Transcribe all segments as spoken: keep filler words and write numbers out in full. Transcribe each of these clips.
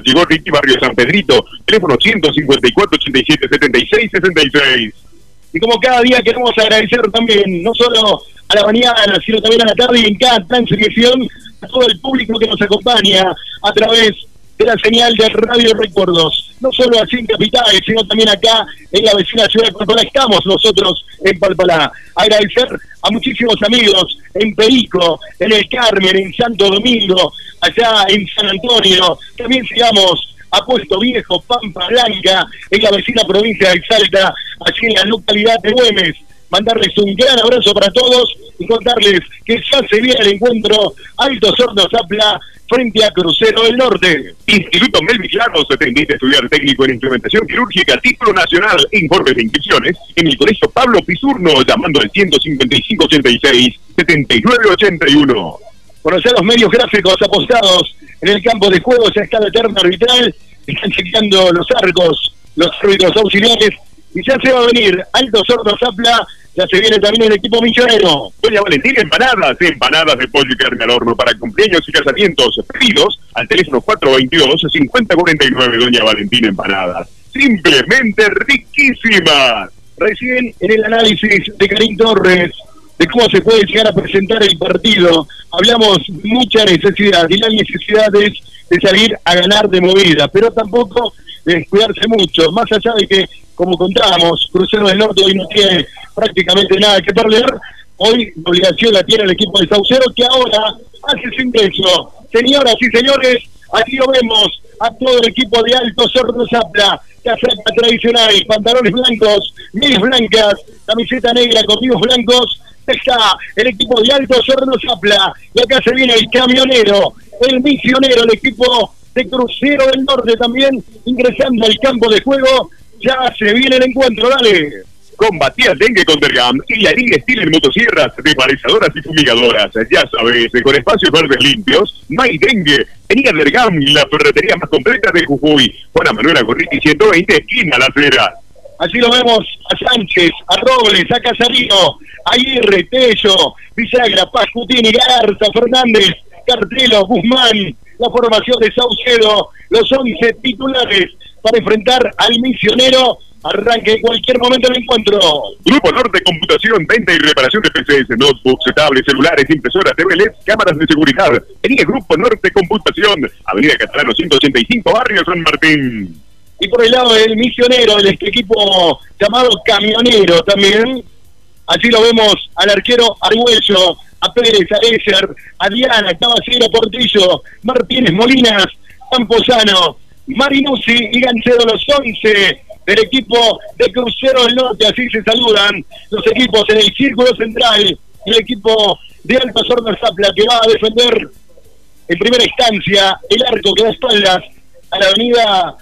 llegó Ricky, barrio San Pedrito, teléfono ciento cincuenta y cuatro, ochenta y siete, setenta y seis, sesenta y seis. Y como cada día queremos agradecer también, no solo a la mañana, sino también a la tarde y en cada transmisión, a todo el público que nos acompaña a través de la señal de Radio Recuerdos. No solo así en Capitales, sino también acá en la vecina ciudad de Palpalá. Estamos nosotros en Palpalá. Agradecer a muchísimos amigos en Perico, en El Carmen, en Santo Domingo, allá en San Antonio. También sigamos a Puesto Viejo, Pampa Blanca, en la vecina provincia de Salta, allí en la localidad de Güemes. Mandarles un gran abrazo para todos y contarles que ya se viene el encuentro Altos Hornos Zapla frente a Crucero del Norte. Instituto Melvis Lanos, te invita a estudiar técnico en implementación quirúrgica, título nacional, informes de inscripciones en el Colegio Pablo Pisurno, llamando al ciento cincuenta y cinco, ochenta y seis, setenta y nueve, ochenta y uno. Conocer los medios gráficos apostados en el campo de juego, ya está la terna arbitral, están chequeando los arcos, los árbitros auxiliares, y ya se va a venir Altos Hornos Zapla. Ya se viene también el equipo misionero. Doña Valentina Empanadas, empanadas de pollo y carne al horno para cumpleaños y casamientos. Pedidos al teléfono cuatro dos dos, cinco cero cuatro nueve. Doña Valentina Empanadas. Simplemente riquísimas. Recién en el análisis de Karim Torres, de cómo se puede llegar a presentar el partido, hablamos mucha necesidad, y la necesidad es de salir a ganar de movida, pero tampoco de descuidarse mucho, más allá de que, como contábamos, Crucero del Norte hoy no tiene prácticamente nada que perder. Hoy la obligación la tiene el equipo de Saucero, que ahora hace su ingreso. Señoras y señores, aquí lo vemos a todo el equipo de Altos Hornos Zapla, casaca tradicional, pantalones blancos, medias blancas, camiseta negra con vivos blancos. Está el equipo de Altos Hornos Zapla, y acá se viene el camionero, el misionero, el equipo de Crucero del Norte también ingresando al campo de juego. Ya se viene el encuentro, dale. Combatí al dengue con Dergam y la liga Steel en motosierras, desvalizadoras y fumigadoras. Ya sabes, con espacios verdes limpios, no hay dengue. Venía Dergam, la ferretería más completa de Jujuy. Juana Manuela Gorriti ciento veinte, esquina La Cera. Allí lo vemos a Sánchez, a Robles, a Casarino, a Aguirre, Tello, Villagra, Pascutini, Garza, Fernández, Cartelo, Guzmán, la formación de Saucedo, los once titulares para enfrentar al misionero. Arranque en cualquier momento el encuentro. Grupo Norte Computación, venta y reparación de P Cs, notebooks, tablets, celulares, impresoras, T V L E D, cámaras de seguridad. Venía Grupo Norte Computación, Avenida Catalano ciento ochenta y cinco, Barrio San Martín. Y por el lado del misionero, el este equipo llamado Camionero también. Allí lo vemos al arquero Argüello, a Pérez, a Ezer, a Diana, Caballero, Portillo, Martínez, Molinas, Camposano, Marinuzzi y Gancedo, los once del equipo de Crucero del Norte. Así se saludan los equipos en el círculo central, el equipo de Altos Hornos Zapla, que va a defender en primera instancia el arco que da espaldas a la avenida,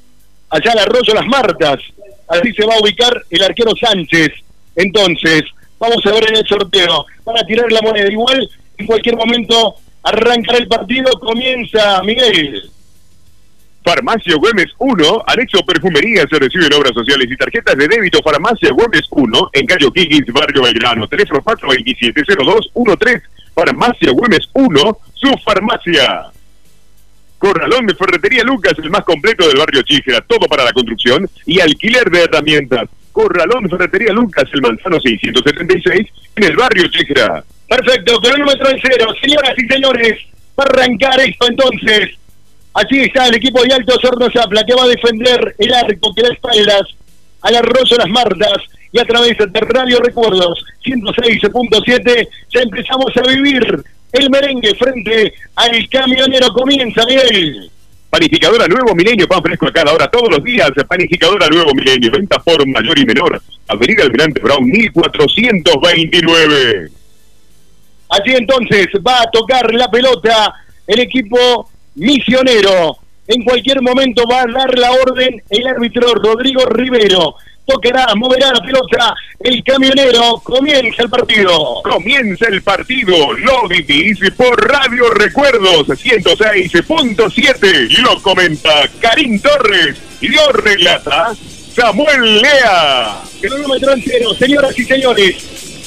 allá al Arroyo Las Martas. Así se va a ubicar el arquero Sánchez. Entonces, vamos a ver en el sorteo, para tirar la moneda. Igual, en cualquier momento arrancará el partido, comienza Miguel. Farmacia Güemes uno, anexo perfumería, se reciben obras sociales y tarjetas de débito. Farmacia Güemes uno, en calle O'Higgins, barrio Belgrano, teléfono cuatro dos siete, cero dos uno tres. Farmacia Güemes uno, su farmacia. Corralón de Ferretería Lucas, el más completo del barrio Chíjera, todo para la construcción y alquiler de herramientas. Corralón de Ferretería Lucas, el Manzano seiscientos setenta y seis, en el barrio Chíjera. Perfecto, cronómetro en cero. Señoras y señores, para arrancar esto entonces, allí está el equipo de Altos Hornos Zapla, que va a defender el arco que da espaldas al Arroyo Las Martas, y a través de Radio Recuerdos ciento seis punto siete ya empezamos a vivir el merengue frente al camionero. Comienza, Miguel. Panificadora Nuevo Milenio, pan fresco a cada hora, todos los días. Panificadora Nuevo Milenio, venta por mayor y menor. Avenida Almirante Brown, mil cuatrocientos veintinueve. Allí entonces va a tocar la pelota el equipo misionero. En cualquier momento va a dar la orden el árbitro Rodrigo Rivero. Tocará, moverá la pelota el camionero. Comienza el partido. Comienza el partido. Lo vivís por Radio Recuerdos ciento seis punto siete. Lo comenta Karim Torres y lo relata Samuel Lea. Cronómetro en cero, señoras y señores.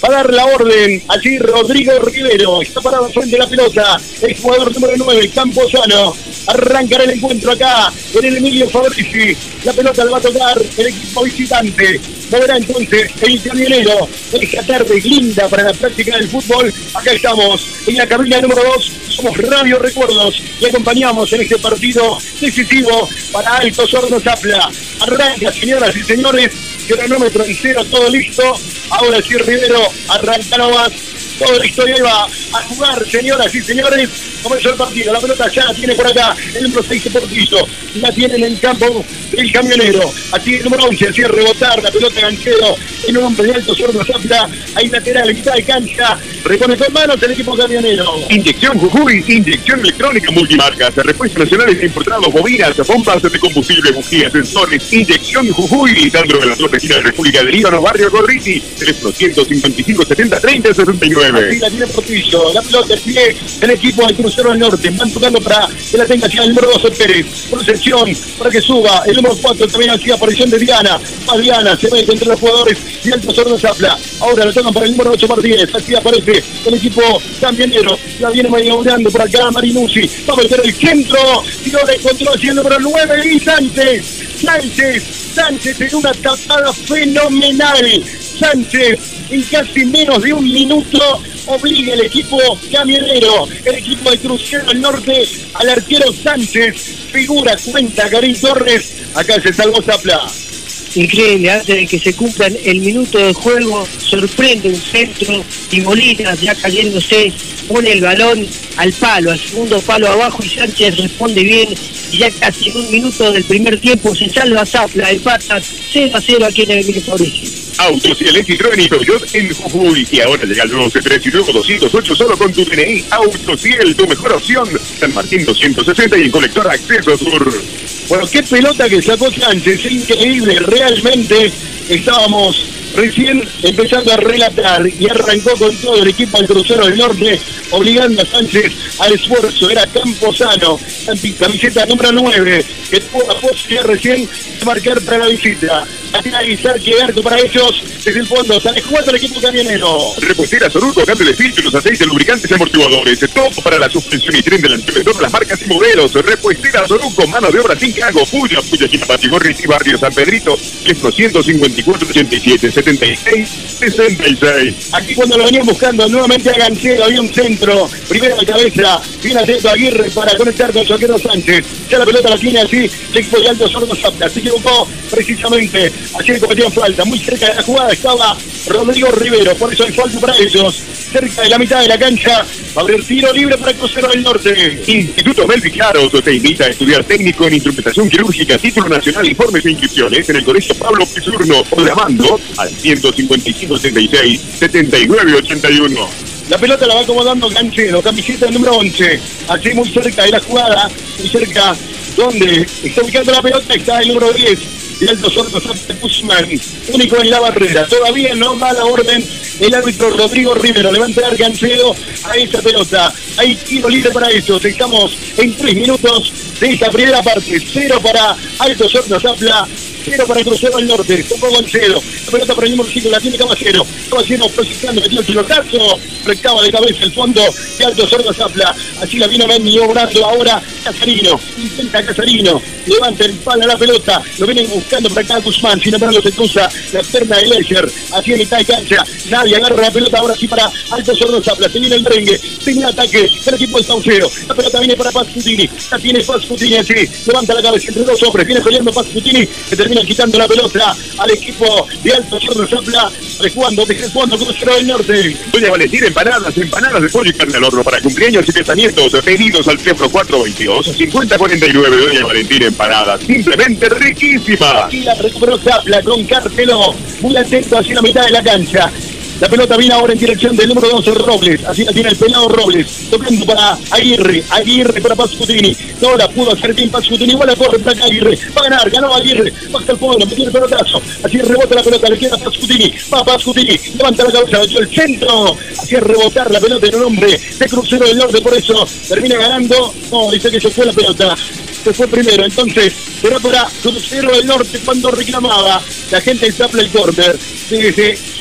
Va a dar la orden. Allí Rodrigo Rivero. Está parado frente a la pelota. El jugador número nueve, Camposano. Arrancará el encuentro acá en el Emilio Fabrici. La pelota la va a tocar el equipo visitante. Moverá entonces el camionero. Esta tarde linda para la práctica del fútbol. Acá estamos en la cabina número dos. Somos Radio Recuerdos y acompañamos en este partido decisivo para Altos Hornos Zapla. Arranca, señoras y señores. Cronómetro en cero, todo listo. Ahora sí, Rivero arranca nomás. Todo listo y ahí va a jugar, señoras y señores. Comenzó el partido, la pelota ya la tiene por acá el número seis Portillo, la tiene en el campo el camionero, aquí el número once, así rebotar la pelota Ganchero en un hombre de Altos Hornos Zapla, ahí lateral, en mitad de cancha, repone con manos el equipo camionero. Inyección Jujuy, inyección electrónica multimarcas, repuestos nacionales e importados, bobinas, bombas de combustible, bujías, sensores, inyección Jujuy, Sandro de la Torre, esquina de República del Líbano, barrio Gorriti, teléfono ciento cincuenta y cinco, setenta, treinta, sesenta y nueve. Así la tiene Portillo, la pelota pie del equipo del Crucero del Norte, van tocando para que la tenga hacia el número doce Pérez, procesión para que suba, el número cuatro también hacía aparición de Diana, más Diana se mete entre los jugadores y Altos Hornos Zapla, ahora lo tocan para el número ocho Martínez, así aparece el equipo camionero, la viene maniobrando por acá Marinuzzi, va a meter el centro, tiro de control hacia el número nueve y Sánchez, Sánchez, Sánchez en una tapada fenomenal, Sánchez en casi menos de un minuto obliga el equipo camionero, el equipo de Crucero del Norte al arquero Sánchez, figura, cuenta Karim Torres, acá se salvó Zapla. Increíble, antes de que se cumplan el minuto de juego, sorprende un centro y Molina ya cayéndose, pone el balón al palo, al segundo palo abajo y Sánchez responde bien y ya casi en un minuto del primer tiempo se salva Zapla, empata cero a cero aquí en el Emilio Fabrici. Autos y el Citroën y Peugeot en Jujuy. Y ahora llega el nuevo C tres y luego doscientos ocho solo con tu D N I. Autos y el, tu mejor opción. San Martín doscientos sesenta y en Colector Acceso Sur. Bueno, qué pelota que sacó Sánchez, increíble, realmente estábamos recién empezando a relatar y arrancó con todo el equipo del Crucero del Norte, obligando a Sánchez al esfuerzo. Era Camposano, camiseta número nueve, que tuvo la posibilidad recién de marcar para la visita. A finalizar, que arco para ellos desde el fondo. Sale jugando el equipo camionero. Repostera Soruco, cambio de filtros, aceites, lubricantes y amortiguadores. Todo para la suspensión y tren delantero de todas las marcas y modelos. Repostera Soruco, mano de obra sin cargo. Puya, Puya, Quina, Patigorri y Barrio San Pedrito. teléfono ciento cincuenta y cuatro, ochenta y siete, setenta y seis, sesenta y seis. Aquí cuando lo venían buscando nuevamente a Ganchero, había un centro. Primero de cabeza, viene atento Aguirre para conectar con Soquero Sánchez. Ya la pelota la tiene así, el equipo de Altos Hornos Zapla. Se equivocó precisamente. Así le cometían falta. Muy cerca de la jugada estaba Rodrigo Rivero. Por eso hay falta para ellos. Cerca de la mitad de la cancha. Va a abrir tiro libre para el Crucero del Norte. Instituto Melvi Claros te invita a estudiar técnico en instrumentación quirúrgica, título nacional, informes e inscripciones en el Colegio Pablo Pisurno o llamando al ciento cincuenta y cinco, setenta y seis, setenta y nueve, ochenta y uno. La pelota la va acomodando Ganchero, camiseta número once. Allí muy cerca de la jugada, muy cerca donde está ubicando la pelota, está el número diez. Y Altos Hornos Zapla, Guzmán, único en la barrera. Todavía no da la orden el árbitro Rodrigo Rivero. Le va a entregar Ganchero a esa pelota. Hay tiro libre para ellos. Estamos en tres minutos de esta primera parte. Cero para Altos Hornos Zapla, cero para el Crucero del Norte. Tocó Ganchero. La pelota para el número cinco, la tiene Caballero. Caballero procesando, metió el pilotazo. Rectaba de cabeza el fondo de Altos Hornos Zapla. Así la viene maniobrando ahora Casarino. Intenta Casarino. Levanta el palo a la pelota. Lo vienen buscando por acá Guzmán. Sin embargo se cruza la pierna de Lecher. Así en mitad de cancha. Nadie agarra la pelota ahora sí para Altos Hornos Zapla. Se viene el merengue. Tiene ataque del equipo de Saucero. La pelota viene para Paz Putini. La tiene Paz Putini así. Levanta la cabeza entre dos hombres. Viene peleando Paz Putini. Que termina quitando la pelota al equipo de Altos Hornos Zapla. Jugando desde el fondo Crucero del Norte. Doña Valentina, empanadas, empanadas de pollo y carne al horno para cumpleaños y casamientos. Pedidos al teléfono cuatro veintidós, cincuenta cuarenta y nueve. Doña Valentina, empanadas. Simplemente riquísima. Y la recuperó Zapla con Carpelo. Muy atento hacia la mitad de la cancha. La pelota viene ahora en dirección del número doce, Robles. Así la tiene el pelado Robles. Tocando para Aguirre. Aguirre para Paz Putini. No la pudo hacer bien Paz Putini. Igual la corre para acá Aguirre. Va a ganar. Ganó Aguirre. Baja el fondo. Metió el pelotazo. Así rebota la pelota. Le queda Paz Putini. Va Paz Putini. Levanta la cabeza. Metió el centro. Así rebotar la pelota en un hombre de Crucero del Norte. Por eso termina ganando. No, dice que se fue la pelota. Se fue primero. Entonces, será para Crucero del Norte cuando reclamaba la gente del Zapla el córner. Sí, sí.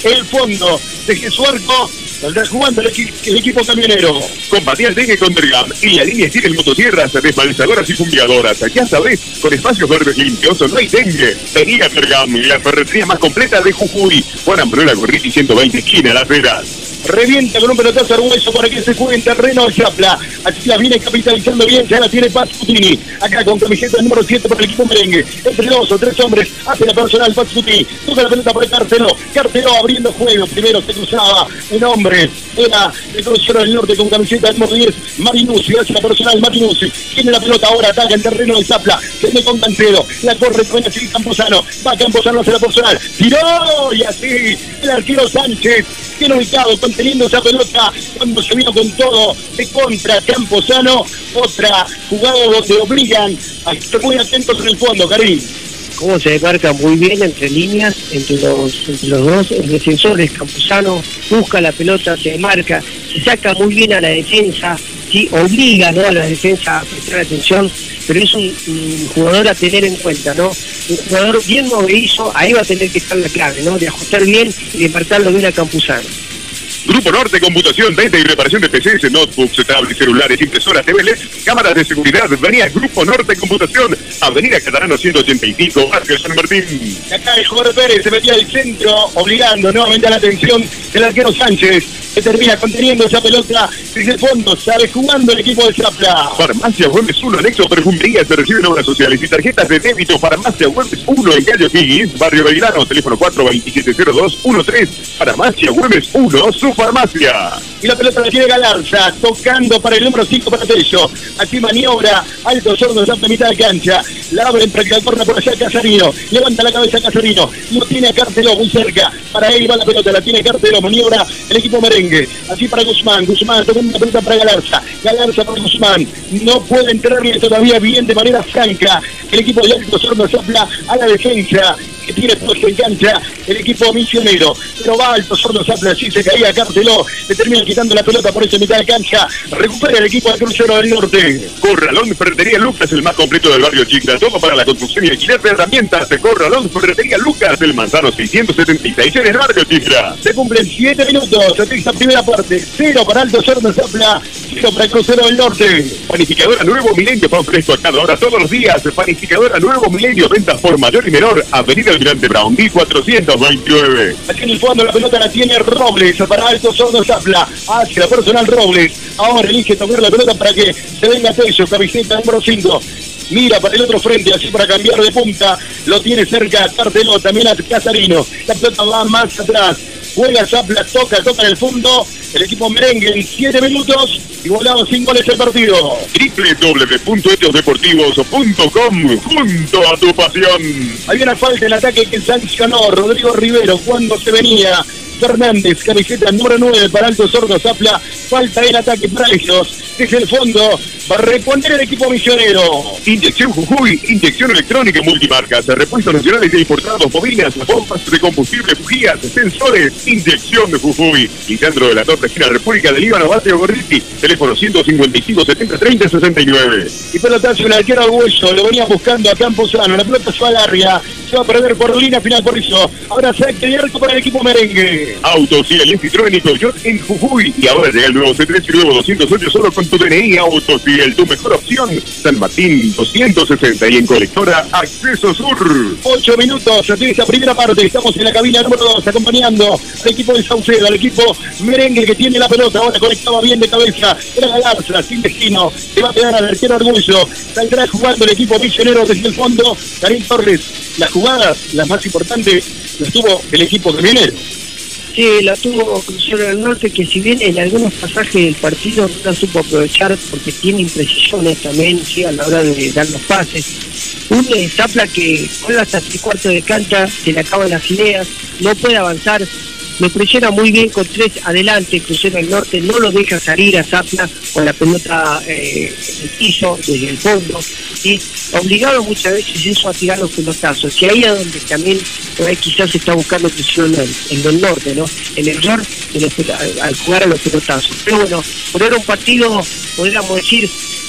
el fondo, desde su arco, saldrá jugando el, equi el equipo camionero. Combatía el dengue con Dergam y la línea tiene motosierras, desmalzadoras y fumigadoras. Ya sabés, con espacios verdes limpios no hay dengue. Venía Dergam, la ferretería más completa de Jujuy. Juan Ambrola Gorriti ciento veinte, esquina Las Heras. Revienta con un pelotazo Arguello para que se juegue en terreno de Zapla. Así la viene capitalizando bien, ya la tiene Paz Futini. Acá con camiseta número siete para el equipo merengue. Entre dos o tres hombres hace la personal Paz Futini. Toca la pelota para Cartelo. Cartelo abriendo juego. Primero se cruzaba un hombre. Era el crucero del norte con camiseta número diez. Marinuzzi hace la personal Marinuzzi. Tiene la pelota ahora, ataca en terreno de Zapla. Se me con Cancelo. La corre con el Camposano. Va Camposano hacia la personal. Tiró y así el arquero Sánchez. Bien ubicado, conteniendo esa pelota cuando se vino con todo de contra Camposano. Otra jugada donde obligan a estar muy atentos en el fondo, Karim. Cómo se marca muy bien entre líneas, entre los, entre los dos el defensores. Camposano busca la pelota, se marca, se saca muy bien a la defensa, ¿sí? Obliga, ¿no?, a la defensa a prestar atención, pero es un, un jugador a tener en cuenta, ¿no? Un jugador bien movedizo, ahí va a tener que estar la clave, ¿no?, de ajustar bien y de marcarlo bien a Campuzano. Grupo Norte, computación, venta y reparación de P Cs, notebooks, tablets, celulares, impresoras, T V L, cámaras de seguridad. Venía Grupo Norte, computación, Avenida Catalano ciento ochenta y cinco, Barrio San Martín. Y acá el jugador Pérez se metía al centro, obligando nuevamente a la atención del arquero Sánchez, que termina conteniendo esa pelota desde el fondo, sale jugando el equipo de Zapla. Farmacia Güemes uno, anexo perfumería, se reciben obras sociales y tarjetas de débito. Farmacia Güemes uno en Calle Higgins, Barrio Belgrano, teléfono cuatro veintisiete cero dos trece. Farmacia Güemes uno, su farmacia. Y la pelota la tiene Galarza, tocando para el número cinco para Tello. Aquí maniobra, alto sordo, Zapla, mitad de cancha. La abre en práctica, corre por allá Casarino. Levanta la cabeza Casarino, lo tiene a Cartelo muy cerca. Para él va la pelota, la tiene Cartelo, maniobra el equipo merengue. Así para Guzmán, Guzmán tocando la pelota para Galarza. Galarza para Guzmán, no puede entrarle todavía bien de manera franca el equipo de alto sordo Zapla a la defensa que tiene puesto en cancha el equipo misionero, pero va alto sordo Zapla, así se caía Carteló, le termina quitando la pelota por esa mitad de cancha, recupera el equipo del crucero del norte. Corralón Ferretería Lucas, el más completo del barrio Chicra, todo para la construcción y alquiler de herramientas. De Corralón Ferretería Lucas, el Manzano seiscientos setenta y seis en el barrio Chicra. Se cumplen siete minutos de esta primera parte, cero para alto sordo Zapla, cero para el crucero del norte. Panificadora Nuevo Milenio, pan fresco a cada hora, todos los días. Panificadora Nuevo Milenio, ventas por mayor y menor, Avenida Almirante Brown, mil cuatrocientos veintinueve. Aquí en el fondo la pelota la tiene Robles para alto sordo Zapla, hacia la personal Robles, ahora elige tocar la pelota para que se venga Tello, camiseta número cinco. Mira para el otro frente, así para cambiar de punta, lo tiene cerca Carteló, también a Casarino, la pelota va más atrás, juega Zapla, toca, toca en el fondo, el equipo merengue en siete minutos, igualado sin goles el partido. doble u doble u doble u punto hechos deportivos punto com, junto a tu pasión. Hay una falta en el ataque que sancionó Rodrigo Rivero cuando se venía Fernández, camiseta número nueve para alto sordo Zapla, falta el ataque para ellos, desde el fondo va a reponer el equipo misionero. Inyección Jujuy, inyección electrónica y multimarcas, repuestos nacionales e importados, bobinas, bombas de combustible, bujías, sensores. Inyección de Jujuy, Lisandro de la Torre, esquina República del Líbano, Barrio Gorriti, teléfono ciento cincuenta y cinco setenta treinta sesenta y nueve. Y pelotazo en el arquero Arguello, lo venía buscando a Camposano, la pelota se va larga, se va a perder por línea final por eso. Ahora se de arco para el equipo merengue. Autos y el Citroën y Peugeot en Jujuy. Y ahora llega el nuevo C tres y nuevo doscientos ocho solo con tu D N I. Autos y el tu mejor opción. San Martín doscientos sesenta y en colectora Acceso Sur. Ocho minutos de esta primera parte. Estamos en la cabina número dos acompañando al equipo de Saucedo, al equipo merengue que tiene la pelota. Ahora conectaba bien de cabeza. Era Galarza, sin destino. Se va a pegar al arquero Arguello. Saldrá jugando el equipo misionero desde el fondo. Karim Torres. Las jugadas, las más importantes, las tuvo el equipo camionero. Sí, la tuvo Crucero del Norte, que si bien en algunos pasajes del partido no la supo aprovechar porque tiene imprecisiones también, sí, a la hora de dar los pases. Un eh, Zapla que juega hasta tres cuartos de cancha, se le acaban las ideas, no puede avanzar, lo presiona muy bien con tres adelante. Crucero del Norte no lo deja salir a Zapla con la pelota eh, en el piso, desde el fondo, y obligado muchas veces eso a tirar los pelotazos, y ahí es donde también eh, quizás se está buscando Crucero en el norte, ¿no? El error de los, al jugar a los pelotazos. Pero bueno, por era un partido, podríamos decir,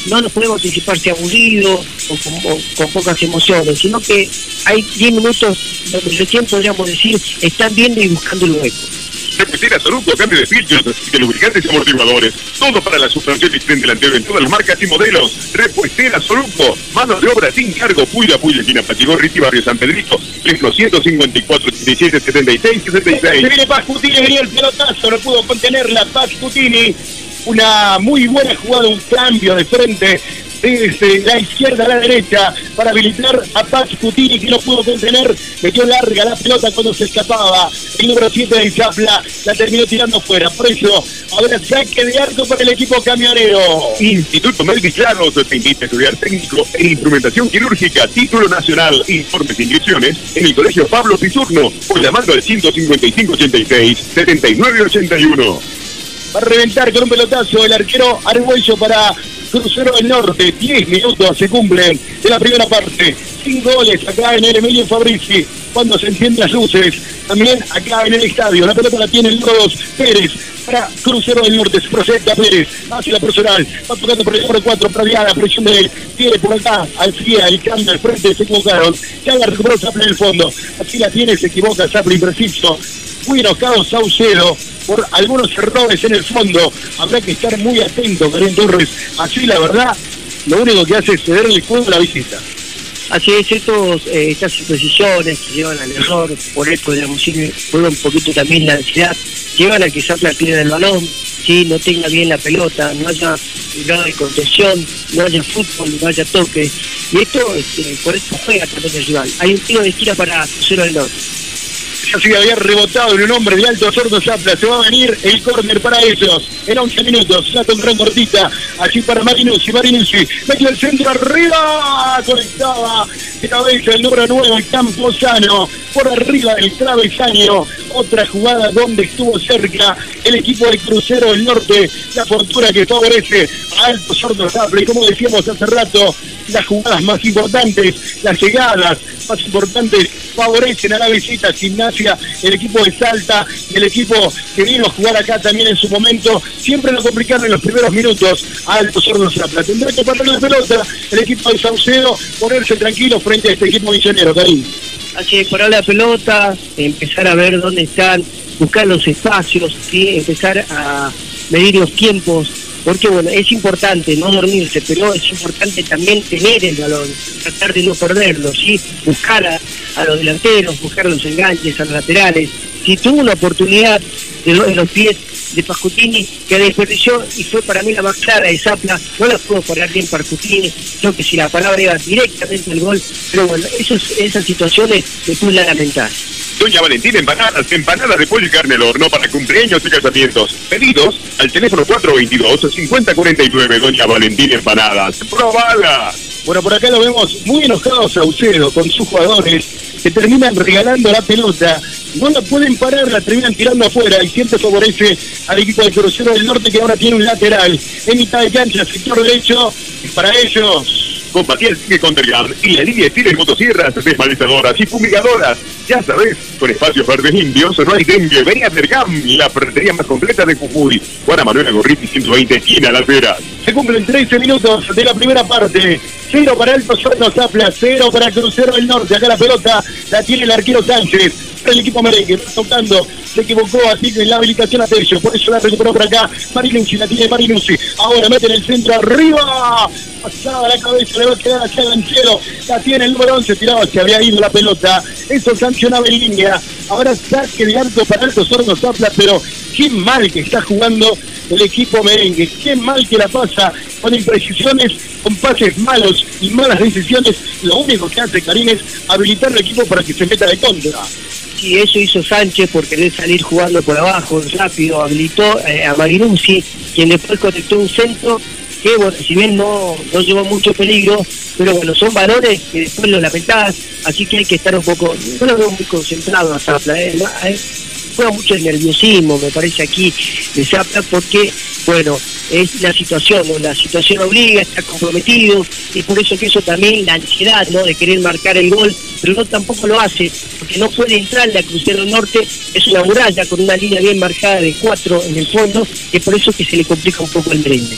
no nos podemos anticipar si aburrido o con, o con pocas emociones, sino que hay diez minutos donde recién podríamos decir están viendo y buscando el hueco. Repuestera Soluco, cambio de filtros, de lubricantes y amortiguadores. Todo para la suspensión y tren delantero en todas las marcas y modelos. Repuestera Soluco, mano de obra sin cargo. Puya, Puya, esquina Pachigorriti, barrio San Pedrito. Teléfono ciento cincuenta y cuatro, ochenta y siete, setenta y seis, sesenta y seis. Se viene Paz Cutini, venía el pelotazo, no pudo contenerla Paz Cutini. Una muy buena jugada, un cambio de frente desde la izquierda a la derecha para habilitar a Paz Cutini, que no pudo contener, metió larga la pelota cuando se escapaba. El número siete de Zapla la terminó tirando fuera. Por eso, ahora saque de arco para el equipo camionero. Instituto Melvis Claros te invita a estudiar técnico en instrumentación quirúrgica, título nacional. Informes e inscripciones en el Colegio Pablo Pisurno o llamando al ciento cincuenta y cinco, ochenta y seis, setenta y nueve, ochenta y uno. Va a reventar con un pelotazo el arquero Argüello para Crucero del Norte. diez minutos se cumplen de la primera parte. Cinco goles acá en el Emilio Fabrici. Cuando se encienden las luces, también acá en el estadio. La pelota la tiene el número dos, Pérez, para Crucero del Norte. Se proyecta Pérez hacia la personal. Va tocando por el número cuatro, Praviada, presión de él. Tiene por acá, al Fía, el cambio al frente, se equivocaron. Ya la recuperó Zapla en el fondo. Así la tiene, se equivoca Zapla, impreciso. Muy enojado Saucedo por algunos errores en el fondo. Habrá que estar muy atento, Karen Torres. Así, la verdad, lo único que hace es cederle el juego a la visita. Así es, estos, eh, estas imprecisiones que llevan al error, por eso podríamos decir, juega un poquito también la ansiedad, llevan a que Zapla pierda el balón, ¿sí? No tenga bien la pelota, no haya grado de contención, no haya fútbol, no haya toque. Y esto, este, por eso juega también el rival. Hay un tiro de esquina para Crucero del Norte. Ya se había rebotado en un hombre de Alto Sordo Zapla. Se va a venir el córner para ellos en once minutos. La tendrán cortita. Allí para Marinucci. Marinucci metió el centro arriba. Conectaba de cabeza el número nueve, el Camposano. Por arriba del travesaño. Otra jugada donde estuvo cerca el equipo del Crucero del Norte. La fortuna que favorece a Alto Sordo Zapla. Y como decíamos hace rato, las jugadas más importantes, las llegadas más importantes favorecen a la visita. Gimnasia, el equipo de Salta y el equipo que vino a jugar acá también en su momento, siempre lo complicaron en los primeros minutos a Alto Sordo Zapla. Tendrá que parar la pelota el equipo de Saucedo, ponerse tranquilo frente a este equipo misionero, Karim. Así es, parar la pelota, empezar a ver dónde están, buscar los espacios, ¿sí? Empezar a medir los tiempos, porque bueno, es importante no dormirse, pero es importante también tener el balón, tratar de no perderlo, ¿sí? Buscar a, a los delanteros, buscar los enganches, a los laterales. Si tuvo una oportunidad de los, de los pies de Pascutini, que desperdició y fue para mí la más clara de Zapla, no la pudo parar bien Pascutini, creo que si la palabra iba directamente al gol, pero bueno, esos, esas situaciones después la lamentar. Doña Valentina Empanadas, empanadas de pollo y carne al horno para cumpleaños y casamientos. Pedidos al teléfono cuatro veintidós, cincuenta cuarenta y nueve. Doña Valentina Empanadas, ¡probala! Bueno, por acá lo vemos muy enojado Saucedo con sus jugadores que terminan regalando la pelota. No la pueden parar, la terminan tirando afuera y siempre favorece al equipo del Crucero del Norte, que ahora tiene un lateral en mitad de cancha, sector derecho, y para ellos... Con Matías sigue con Tergam y la línea tiene motosierras, desmalizadoras y fumigadoras. Ya sabes, con espacios verdes limpios no hay dengue. Vení a Tergam, la ferretería más completa de Jujuy. Juana Manuela Gorriti, ciento veinte, esquina Las Heras. Se cumplen trece minutos de la primera parte. Cero para Alto Sordo Zapla, cero para Crucero del Norte. Acá la pelota la tiene el arquero Sánchez. El equipo merengue va tocando, se equivocó así que en la habilitación a Tello, por eso la recuperó por acá Marinucci, la tiene Marinucci, ahora mete en el centro arriba, pasada la cabeza, le va a quedar hacia Ganchero, la tiene el número once, tiraba, se había ido la pelota, eso sancionaba en línea, ahora saque de arco para Alto Sordo Zapla, pero qué mal que está jugando el equipo merengue, qué mal que la pasa, con imprecisiones, con pases malos y malas decisiones. Lo único que hace Karim es habilitar al equipo para que se meta de contra. Y eso hizo Sánchez por querer salir jugando por abajo, rápido, habilitó eh, a Marinucci, quien después conectó un centro que, bueno, si bien no, no llevó mucho peligro, pero bueno, son valores que después lo lamentás, así que hay que estar un poco, no lo veo muy concentrado a Zapla, eh, eh, juega mucho el nerviosismo, me parece aquí, de Zapla, porque, bueno, es la situación, ¿no? La situación obliga, está comprometido, y por eso que eso también, la ansiedad, ¿no? De querer marcar el gol, pero no tampoco lo hace, porque no puede entrar la Crucero Norte, es una muralla con una línea bien marcada de cuatro en el fondo, y es por eso que se le complica un poco el merengue.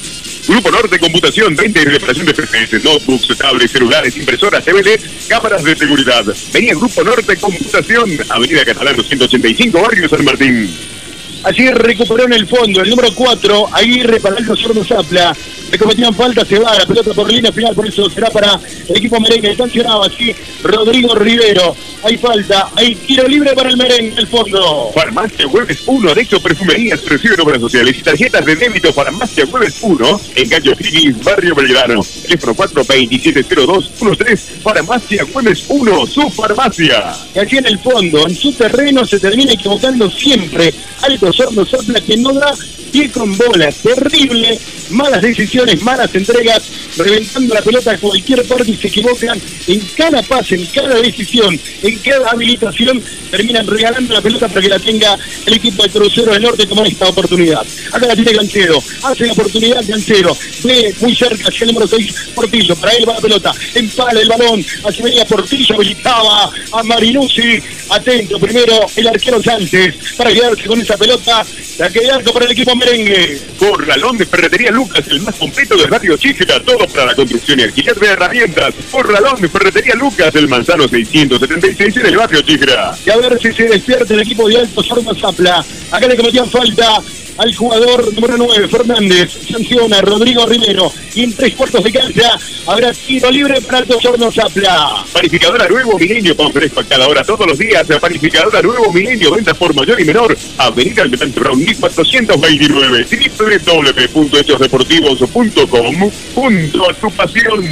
Grupo Norte Computación, venta y reparación de P C, notebooks, tablets, celulares, impresoras, T V D, cámaras de seguridad. Venía Grupo Norte Computación, Avenida Catalán ciento ochenta y cinco, Barrio San Martín. Allí recuperó en el fondo el número cuatro, Aguirre para el Sordo Zapla. Le cometían falta, se va la pelota por línea final, por eso será para el equipo merengue. Sancionado aquí Rodrigo Rivero. Hay falta, hay tiro libre para el merengue en el fondo. Farmacia Güemes uno, Anexo Perfumerías, reciben obras sociales y tarjetas de débito. Farmacia Güemes uno, en Calle Higgins, Barrio Belgrano. Teléfono cuatro veintisiete cero dos trece. Farmacia Güemes uno, su farmacia. Y allí en el fondo, en su terreno, se termina equivocando siempre. Alto Sordo Zapla, que no da pie con bola. Terrible, malas decisiones, malas entregas, reventando la pelota a cualquier parte y se equivocan en cada pase, en cada decisión, en cada habilitación, terminan regalando la pelota para que la tenga el equipo de Crucero del Norte como esta oportunidad. Acá la tiene Ganchero, hace la oportunidad Ganchero, ve muy cerca hacia el número seis, Portillo, para él va la pelota, empala el balón, hacia venía Portillo, habilitaba a Marinuzzi, atento primero el arquero Sánchez, para quedarse con esa pelota, la que arco para el equipo merengue. Corralón de Ferretería Lucas, el más completo del barrio Chifra, todo para la construcción y alquiler de herramientas. Corralón de Ferretería Lucas, el Manzano seiscientos setenta y seis en el barrio Chifra. Y a ver si se despierta el equipo de Alto Sordo Zapla. Acá le cometían falta al jugador número nueve, Fernández. Sanciona Rodrigo Rivero. Y en tres cuartos de cancha habrá tiro libre para Alto Sordo Zapla. Panificadora Nuevo Milenio, pan fresco a cada hora, todos los días. Panificadora Nuevo Milenio, ventas por mayor y menor. Avenida Almirante Brown, mil cuatrocientos veintinueve. doble u doble u doble u punto hechos deportivos punto com. Junto a tu pasión.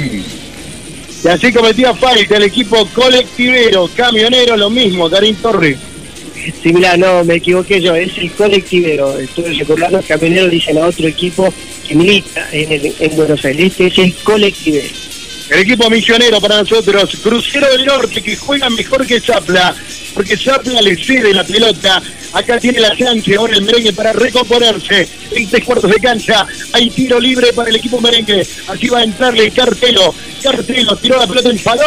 Y así cometía falta el equipo colectivero, camionero, lo mismo, Karim Torres. Sí, mirá, no, me equivoqué yo, es el colectivero. Estuve recordando, los camioneros dicen a otro equipo que milita en, el, en Buenos Aires. Este es el colectivero. El equipo misionero para nosotros, Crucero del Norte, que juega mejor que Zapla, porque Zapla le cede la pelota. Acá tiene la chance ahora el merengue para recomponerse. En tres cuartos de cancha hay tiro libre para el equipo merengue. Así va a entrarle Cartelo. Cartelo tiró la pelota, enfadó.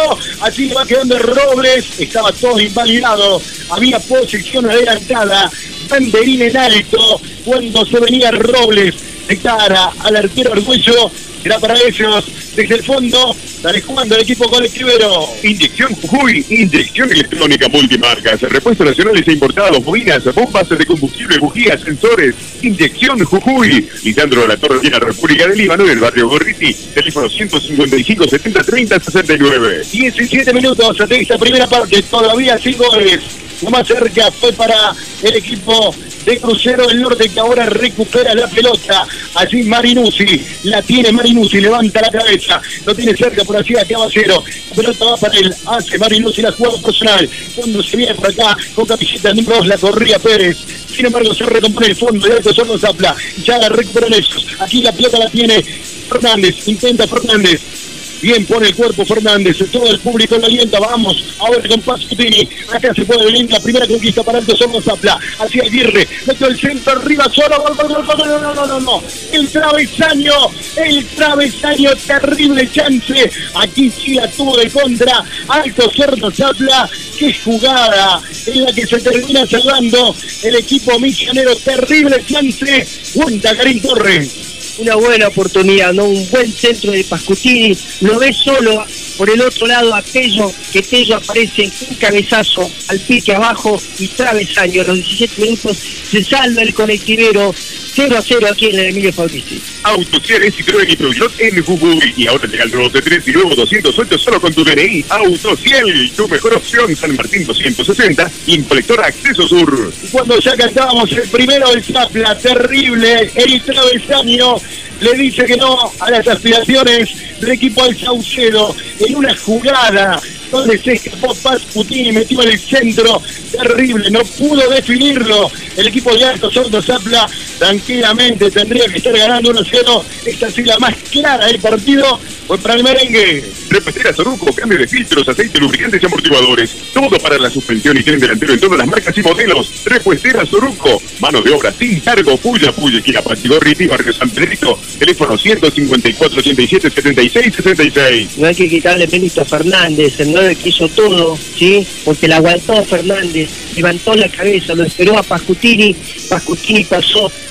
Así le va quedando Robles. Estaba todo invalidado. Había posición adelantada. Banderín en alto. Cuando se venía Robles de cara al arquero Arguello. Será para ellos, desde el fondo, sale jugando el equipo colectivero. Inyección Jujuy, inyección electrónica multimarcas, repuestos nacionales e importados, bobinas, bombas de combustible, bujías, sensores. Inyección Jujuy. Lisandro de la Torre de la República del Líbano, en el barrio Gorriti. Teléfono ciento cincuenta y cinco, setenta, treinta, sesenta y nueve. diecisiete minutos de esta primera parte, todavía sin goles. Lo más cerca fue para el equipo de Crucero del Norte, que ahora recupera la pelota. Allí Marinuzzi, la tiene Marinuzzi, levanta la cabeza, lo tiene cerca por allí a Caballero. La pelota va para él, hace Marinuzzi la jugada personal. Cuando se viene por acá con camiseta número dos, la corría Pérez. Sin embargo, se recompone el fondo de Alto Sordo Zapla. Ya la recuperan ellos. Aquí la pelota la tiene Fernández, intenta Fernández. Bien pone el cuerpo Fernández, todo el público lo alienta, vamos, ahora con Pascutini, acá se puede venir la primera conquista para Alto Sordo Zapla, hacia Aguirre, metió el centro arriba solo, gol, gol, gol, gol, no, no, no, no, no, el travesaño, el travesaño, terrible chance, aquí sí la tuvo de contra, Alto Sordo Zapla, qué jugada en la que se termina salvando el equipo misionero, terrible chance, cuenta Karim Torres. Una buena oportunidad, ¿no? Un buen centro de Pascutini, lo ve solo por el otro lado a Tello, que Tello aparece un cabezazo al pique abajo y travesaño. A los diecisiete minutos se salva el colectivero, cero a cero aquí en el Emilio Fabrici. Autociel es Citroën y Peugeot en Jujuy. Y ahora llega el nuevo C tres y luego doscientos ocho solo con tu D N I. Autociel, tu mejor opción. San Martín doscientos sesenta y en Colectora Acceso Sur. Cuando ya cantábamos el primero del Zapla, terrible, el travesaño le dice que no a las aspiraciones del equipo del Saucedo en una jugada donde se escapó Pascutini, metió en el centro, terrible, no pudo definirlo el equipo de Alto Sordo Zapla. Tranquilamente tendría que estar ganando uno a cero. Esta sí la más clara del partido fue para el merengue. Repostera Soruco, cambio de filtros, aceite, lubricantes y amortiguadores. Todo para la suspensión y tren delantero en todas las marcas y modelos. Repostera Soruco, mano de obra sin cargo. Puya, Puya, esquina Pachigorriti, barrio San Pedrito. Teléfono ciento cincuenta y cuatro, ochenta y siete, setenta y seis, sesenta y seis. No hay que quitarle mérito a Fernández, el nueve que hizo todo, ¿sí? Porque la aguantó Fernández, levantó la cabeza, lo esperó a Pascutini. Pascutini pasó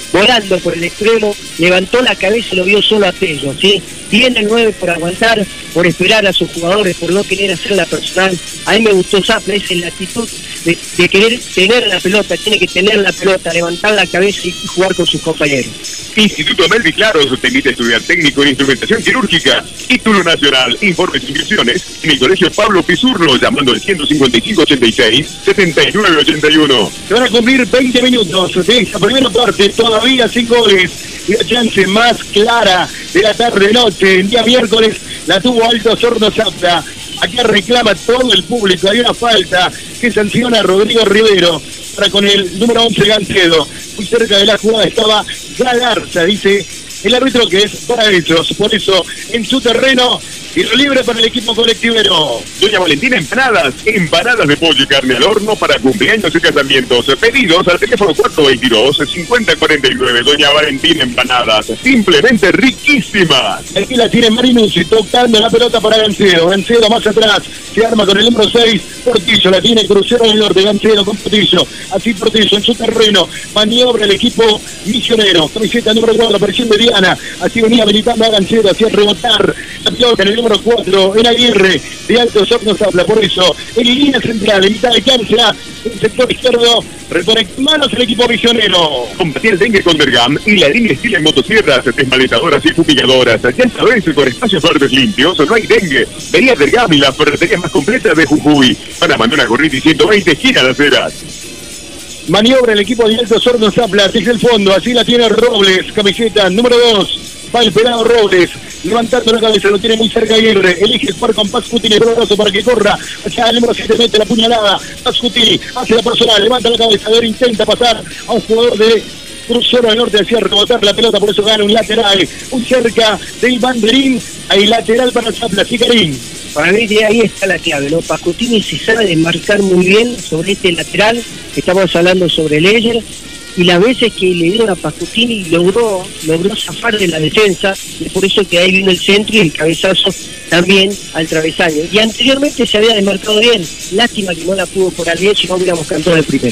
volando por el extremo, levantó la cabeza y lo vio solo a Tello, ¿sí? Tiene el nueve por aguantar, por esperar a sus jugadores, por no querer hacer la personal. A mí me gustó Zapla, esa es la actitud de, de querer tener la pelota, tiene que tener la pelota, levantar la cabeza y jugar con sus compañeros. Instituto Melvi Claros te invita a estudiar técnico en instrumentación quirúrgica, título nacional, informes e inscripciones en el Colegio Pablo Pisurno, llamando al ciento cincuenta y cinco ochenta y seis setenta y nueve ochenta y uno. Se van a cumplir veinte minutos de esta primera parte, todavía sin goles, y la chance más clara de la tarde-noche, el día miércoles, la tuvo Altos Hornos Zapla. Acá reclama todo el público, hay una falta que sanciona a Rodrigo Rivero para con el número once Gancedo. Muy cerca de la jugada estaba Galarza, dice el árbitro que es para ellos, por eso en su terreno, tiro libre para el equipo colectivero. Doña Valentina Empanadas, empanadas de pollo y carne al horno para cumpleaños y casamientos. Pedidos al teléfono cuatro veintidós cincuenta cuarenta y nueve. Doña Valentina Empanadas, simplemente riquísimas. Aquí la tiene Marinucci, tocando la pelota para Gancedo. Gancedo más atrás, se arma con el número seis, Portillo, la tiene Crucero del Norte, Gancedo con Portillo, así Portillo en su terreno, maniobra el equipo misionero, camiseta número cuatro, aparición de Diana, así venía habilitando a Gancedo, hacía rebotar la pelota en el número cuatro, en Aguirre, de Altos Hornos Zapla, por eso, en línea central, en mitad de cancha, en el sector izquierdo, reconecta manos el equipo misionero. Combatir el dengue con Dergam y la línea estilo en motosierras, desmaletadoras y fumigadoras. Ya sabes, con espacios verdes limpios no hay dengue. Venía Dergam y la ferretería más completa de Jujuy. Para Manuela Gorriti ciento veinte, esquina Las Heras. Maniobra el equipo de Altos Hornos Zapla, desde el fondo, así la tiene Robles, camiseta número dos. Va el pelado Robles, levantando la cabeza, lo tiene muy cerca Aguirre, elige jugar con Paz Cutini, brazo para que corra, allá el número siete mete la puñalada, Paz Cutini hace la personal, levanta la cabeza, a ver, intenta pasar a un jugador de Crucero del Norte, hacía rebotar la pelota, por eso gana un lateral, muy cerca del banderín, hay lateral para Zapla, Sicarín. Para mí de ahí está la clave, ¿no? Pascutini se sabe desmarcar muy bien sobre este lateral, estamos hablando sobre Leyer, y las veces que le dieron a Pascutini logró, logró zafar de la defensa, y por eso que ahí vino el centro y el cabezazo también al travesaño. Y anteriormente se había desmarcado bien, lástima que no la pudo por alguien, si no hubiéramos cantado el primero.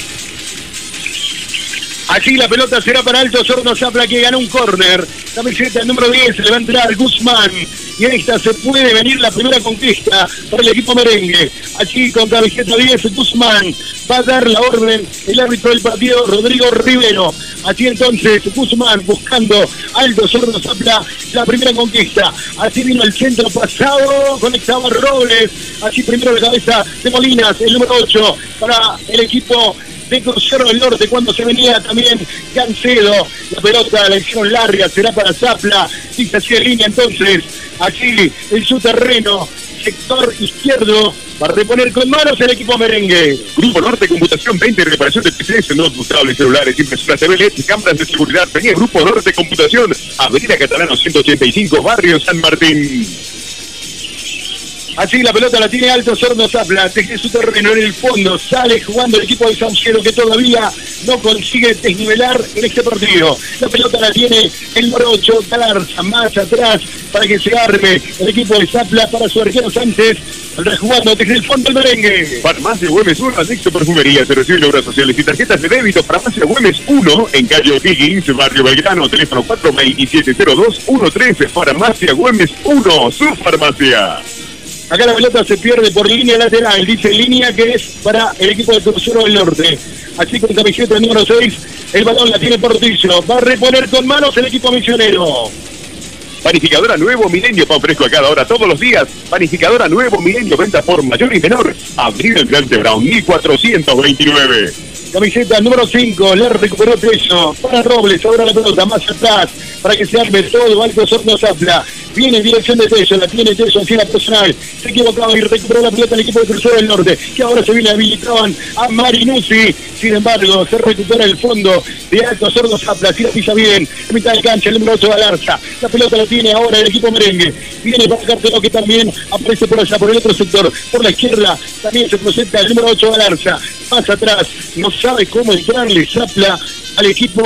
Aquí la pelota será para Altos Hornos Zapla, que ganó un córner. Camiseta número diez, le va a entrar Guzmán. Y en esta se puede venir la primera conquista para el equipo merengue. Aquí con camiseta diez, Guzmán. Va a dar la orden el árbitro del partido, Rodrigo Rivero. Así entonces, Guzmán buscando Altos Hornos Zapla, la primera conquista. Así vino el centro pasado, conectaba Robles. Así primero la cabeza de Molinas, el número ocho, para el equipo de Crucero del Norte, cuando se venía también Gancedo, la pelota la hicieron larga, será para Zapla, dice así en línea entonces, aquí en su terreno, sector izquierdo, para reponer con manos el equipo merengue. Grupo Norte Computación veinte, reparación de P Cs, notebooks, tablets, celulares, impresoras, T V L E D, cámaras de seguridad. Venía Grupo Norte Computación, Avenida Catalano ciento ochenta y cinco, Barrio San Martín. Así la pelota la tiene Altos Hornos Zapla, desde su terreno en el fondo, sale jugando el equipo de Saucero, que todavía no consigue desnivelar en este partido. La pelota la tiene el número ocho, Galarza, más atrás para que se arme el equipo de Zapla para su arquero Sánchez, rejugando desde el fondo el merengue. Farmacia Güemes uno, Anexo Perfumería, se reciben obras sociales y tarjetas de débito. Farmacia Güemes uno, en calle O'Higgins, Barrio Belgrano, teléfono cuatro veintisiete cero dos uno trece. Farmacia Güemes uno, su farmacia. Acá la pelota se pierde por línea lateral, dice línea que es para el equipo de Crucero del Norte. Así con camiseta número seis, el balón la tiene Portillo, va a reponer con manos el equipo misionero. Panificadora Nuevo Milenio, pan fresco a cada hora, todos los días. Panificadora Nuevo Milenio, venta por mayor y menor. Avenida El Grande Brown, mil cuatrocientos veintinueve. Camiseta número cinco, le recuperó Tello para Robles, ahora la pelota más atrás para que se arme todo. Altos Hornos Zapla, viene en dirección de Tello, la tiene Tello hacia la personal, se equivocaba y recuperó la pelota el equipo de Crucero del Norte, que ahora se viene habilitaban a Marinucci. Sin embargo, se recupera el fondo de Altos Hornos Zapla, si la pisa bien, en mitad de cancha el número ocho Galarza, la pelota la tiene ahora el equipo merengue, viene para Cartero, que también aparece por allá, por el otro sector, por la izquierda, también se presenta el número ocho Galarza, más atrás, no sabe cómo entrarle Zapla al equipo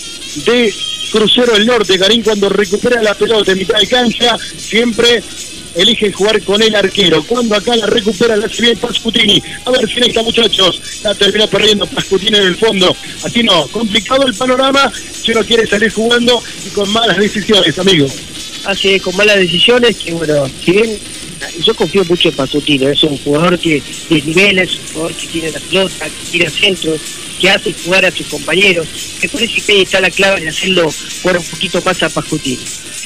de Crucero del Norte. Garín, cuando recupera la pelota en mitad de cancha, siempre elige jugar con el arquero. Cuando acá la recupera la hace bien Pascutini. A ver si en esta, muchachos, la termina perdiendo Pascutini en el fondo. Así no, complicado el panorama si uno quiere salir jugando y con malas decisiones, amigo. Así, con malas decisiones, que bueno, si bien yo confío mucho en Pascutini, es un jugador que desnivela, es un jugador que tiene la pelota, que tira centros, que hace jugar a sus compañeros. Me parece que ahí está la clave de hacerlo jugar un poquito más a Pascutini.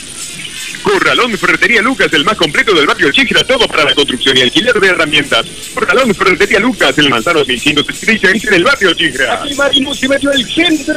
Corralón Ferretería Lucas, el más completo del barrio Chigra, todo para la construcción y alquiler de herramientas. Corralón Ferretería Lucas, el Manzano seiscientos sesenta y seis en el barrio Chigra. Aquí Marinucci metió el centro,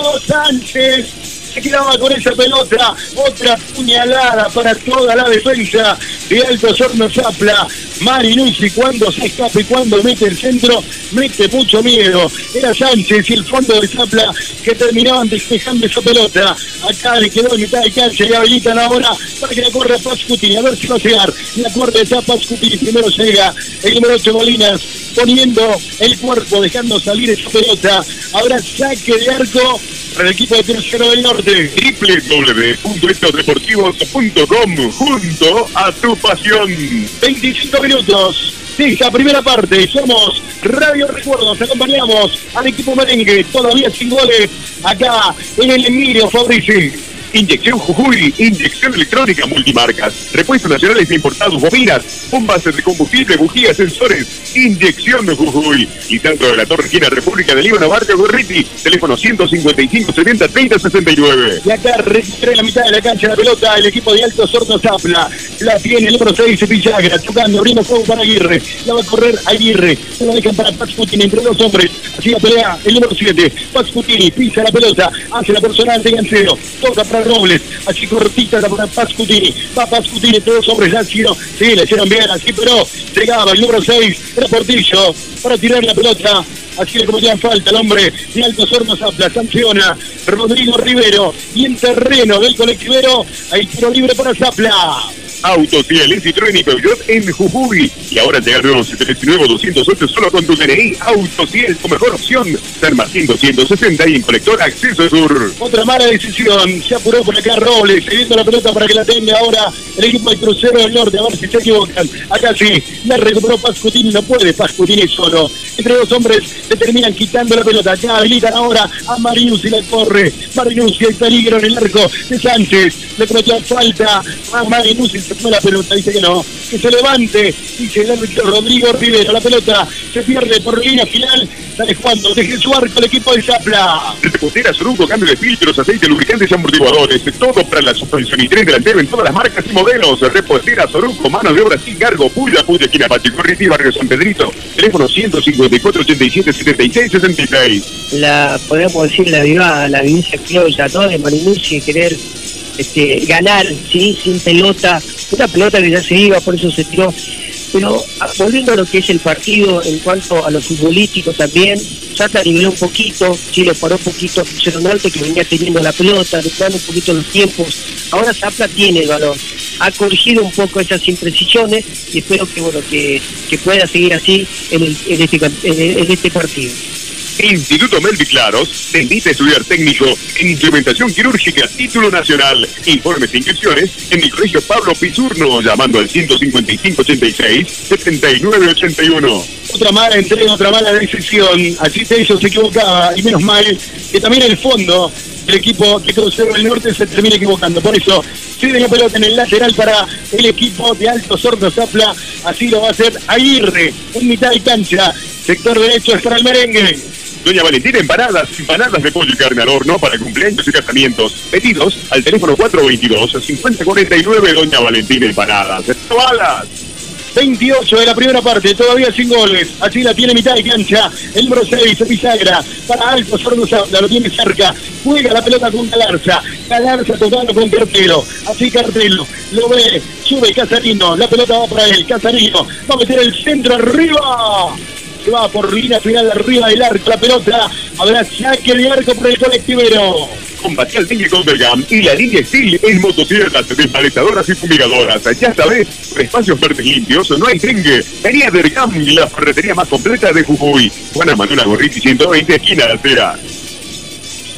Sánchez se quedaba con esa pelota, otra puñalada para toda la defensa de Altos Hornos Zapla. Marinucci cuando se escapa y cuando mete el centro, mete mucho miedo. Era Sánchez y el fondo de Zapla que terminaban despejando esa pelota. Acá le quedó en mitad de cancha y habilitan ahora para que la corra Pascutini, a ver si va a llegar. La corre está Pascutini, primero llega el número ocho Molinas, poniendo el cuerpo, dejando salir esa pelota. Habrá saque de arco para el equipo de Tercero del Norte. doble u doble u doble u punto estos deportivos punto com, junto a tu pasión. veinticinco minutos de esta primera parte. Somos Radio Recuerdos. Acompañamos al equipo merengue, todavía sin goles, acá en el Emilio Fabrici. Inyección Jujuy, inyección electrónica multimarcas, repuestos nacionales e importados, bobinas, bombas de combustible, bujías, sensores. Inyección de Jujuy. Y tanto de la Torre Esquina, República del Líbano, Barrio Gorriti, teléfono ciento cincuenta y cinco, setenta, treinta, sesenta y nueve. Y acá recupera en la mitad de la cancha la pelota el equipo de Altos Hornos Zapla. La tiene el número seis, Villagra, tocando, abriendo juego para Aguirre. La va a correr Aguirre, se la dejan para Pascutini entre dos hombres. Así la pelea el número siete, Pascutini, pisa la pelota, hace la personal de Gancero, toca para Robles, así cortita para Pascutini, va Pascutini, todos los hombres, Lancino, sí, le hicieron bien, así, pero llegaba el número seis, era Portillo, para tirar la pelota, así le cometían falta el hombre de Altos Hornos Zapla, sanciona Rodrigo Rivero, y en terreno del colectivero, hay tiro libre para Zapla. Autociel, Citroën y Peugeot en Jujuy. Y ahora llega el nuevo setenta y nueve doscientos ocho solo con tu D N I. Autociel, tu mejor opción. San Martín doscientos sesenta y en Colector Acceso Sur. Otra mala decisión. Se apuró por acá Robles, cediendo la pelota para que la tenga ahora el equipo del Crucero del Norte. A ver si se equivocan. Acá sí, la recuperó Pascutini. No puede Pascutini solo. Entre dos hombres le terminan quitando la pelota. Ya habilitan ahora a Marinucci. La corre. Marinucci, el peligro en el arco de Sánchez. Le cometió falta a Marinucci. Se fue la pelota, dice que no, que se levante, dice el árbitro Rodrigo Rivero. La pelota se pierde por línea final, sale jugando desde su arco el equipo de Zapla. Repostera, Soruco, cambio de filtros, aceite, lubricantes y amortiguadores, todo para la suspensión y tren delantero en todas las marcas y modelos. Repostera, Soruco, mano de obra sin cargo, Puya, Puya, esquina Pachicorriti, barrio San Pedrito, teléfono ciento cincuenta y cuatro, ochenta y siete, setenta y seis, sesenta y seis. La, podemos decir, la viva, la vivencia criolla, ¿no? De Marinucci, querer Este, ganar, ¿sí? Sin pelota, una pelota que ya se iba, por eso se tiró. Pero volviendo a lo que es el partido, en cuanto a lo futbolístico también, Zapla niveló un poquito, sí, lo paró un poquito, Cerro Norte que venía teniendo la pelota, dando un poquito los tiempos. Ahora Zapla tiene el balón, ha corregido un poco esas imprecisiones y espero que bueno que, que pueda seguir así en, el, en, este, en, en este partido. Instituto Melvi Claros te invita a estudiar técnico en instrumentación quirúrgica título nacional. Informes e inscripciones en el Colegio Pablo Pizurno, llamando al ciento cincuenta y cinco, ochenta y seis, setenta y nueve, ochenta y uno. Otra mala entrega, otra mala decisión. Así te hizo, se equivocaba. Y menos mal que también el fondo del equipo de Crucero del Norte se termina equivocando. Por eso, sigue la pelota en el lateral para el equipo de Altos Hornos Zapla. Así lo va a hacer Aguirre en mitad de cancha. Sector derecho es para el merengue. Doña Valentina Empanadas, empanadas de pollo y carne al horno para cumpleaños y casamientos. Pedidos al teléfono cuatro veintidós, cincuenta cuarenta y nueve, Doña Valentina Empanadas. ¡Balas! veintiocho de la primera parte, todavía sin goles. Así la tiene mitad de cancha. El número seis, Pisagra, para Altos Hornos Zapla, lo tiene cerca. Juega la pelota con Galarza. Galarza tocando con Cartelo. Así Cartelo lo ve, sube Casarino. La pelota va para él. Casarino va a meter el centro arriba. Se va por línea final arriba del arco la pelota. Habrá saque de arco por el colectivero. Combate al dengue con Bergam y la línea Steel en motosierras, despaletadoras y fumigadoras. Ya sabes, por espacios verdes limpios no hay dengue. Venía Bergam, la ferretería más completa de Jujuy. Juana Manuela Gorriti ciento veinte, esquina de Acera.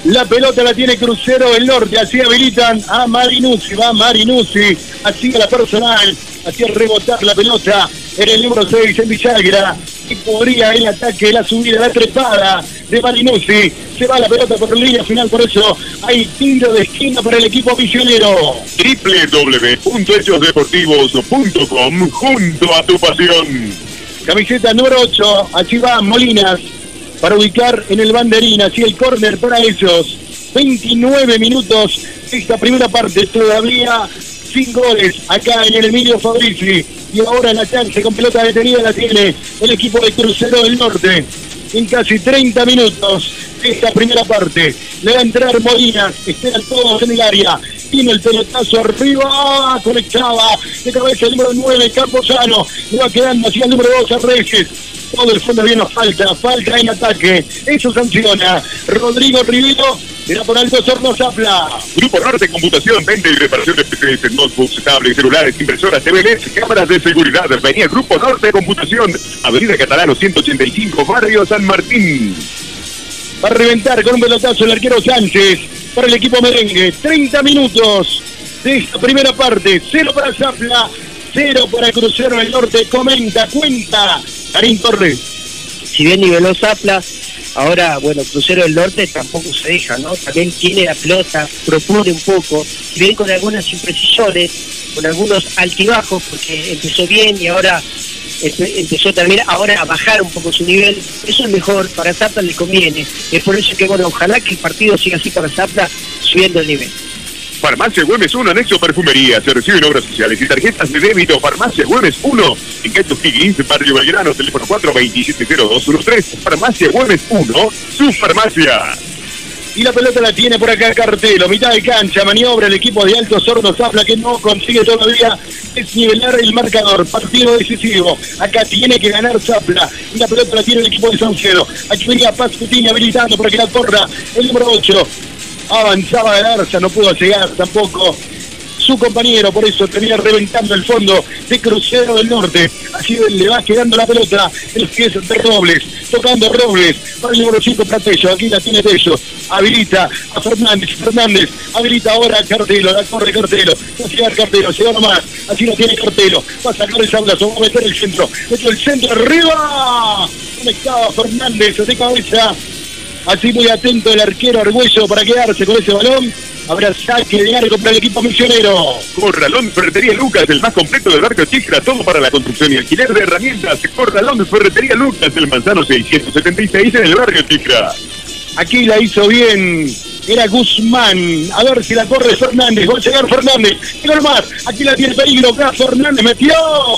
La pelota la tiene Crucero del Norte, así habilitan a Marinuzzi, va Marinuzzi, así a la personal, así a rebotar la pelota en el número seis en Villagra, y podría el ataque, la subida, la trepada de Marinuzzi, se va la pelota por línea final, por eso hay tiro de esquina para el equipo misionero. doble u doble u doble u punto hechos deportivos punto com, junto a tu pasión. Camiseta número ocho, allí va Molinas, para ubicar en el banderín, así el córner para ellos. veintinueve minutos de esta primera parte, todavía sin goles acá en el Emilio Fabrizi. Y ahora la chance con pelota detenida la tiene el equipo de Crucero del Norte. En casi treinta minutos de esta primera parte, le va a entrar Molinas, esperan todos en el área. Tiene el pelotazo arriba, conectaba de cabeza el número nueve, Camposano. Le va quedando así el número dos a Reyes. Todo el fondo bien nos falta, falta en ataque. Eso sanciona Rodrigo Rivero. Era por alto Sorno Zapla. Grupo Norte Computación, venta y reparación de P Cs, notebooks, tablets, celulares, impresoras, T V Ls, cámaras de seguridad. Venía Grupo Norte Computación, Avenida Catalano ciento ochenta y cinco, Barrio San Martín. Va a reventar con un pelotazo el arquero Sánchez para el equipo merengue. treinta minutos de esta primera parte. Cero para Zapla, cero para Crucero del Norte. Comenta, cuenta Karim Torres. Si bien niveló Zapla, ahora, bueno, Crucero del Norte tampoco se deja, ¿no? También tiene la pelota, propone un poco, si bien con algunas imprecisiones, con algunos altibajos, porque empezó bien y ahora empezó también ahora a bajar un poco su nivel. Eso es mejor, para Zapla le conviene. Es por eso que, bueno, ojalá que el partido siga así para Zapla, subiendo el nivel. Farmacia Güemes uno, anexo perfumería, se reciben obras sociales y tarjetas de débito. Farmacia Güemes uno, en Cacho Higgins, Barrio Belgrano, teléfono cuatro veintisiete cero dos trece. Farmacia Güemes uno, su farmacia. Y la pelota la tiene por acá Cartelo, mitad de cancha, maniobra el equipo de Alto Sorno Zapla, que no consigue todavía desnivelar el marcador. Partido decisivo, acá tiene que ganar Zapla, y la pelota la tiene el equipo de Saucedo. Aquí venía Paz Cutiña habilitando para que la corra el número ocho. Avanzaba Garza, no pudo llegar tampoco su compañero, por eso termina reventando el fondo de Crucero del Norte. Así le va quedando la pelota en los pies de Robles, tocando Robles para el número cinco para Tello. Aquí la tiene Tello, habilita a Fernández, Fernández habilita ahora a Cartelo, la corre Cartelo, va a llegar Cartelo, llega nomás, así lo tiene Cartelo, va a sacar el sablazo, va a meter el centro, metió el centro arriba, conectaba Fernández de cabeza. Así muy atento el arquero Argüello para quedarse con ese balón. Habrá saque de arco para el equipo misionero. Corralón Ferretería Lucas, el más completo del barrio Chicra, todo para la construcción y alquiler de herramientas. Corralón Ferretería Lucas, del Manzano seiscientos setenta y seis en el barrio Chicra. Aquí la hizo bien, era Guzmán. A ver si la corre Fernández. Va a llegar Fernández. Llegó nomás. Aquí la tiene peligro. Acá Fernández metió.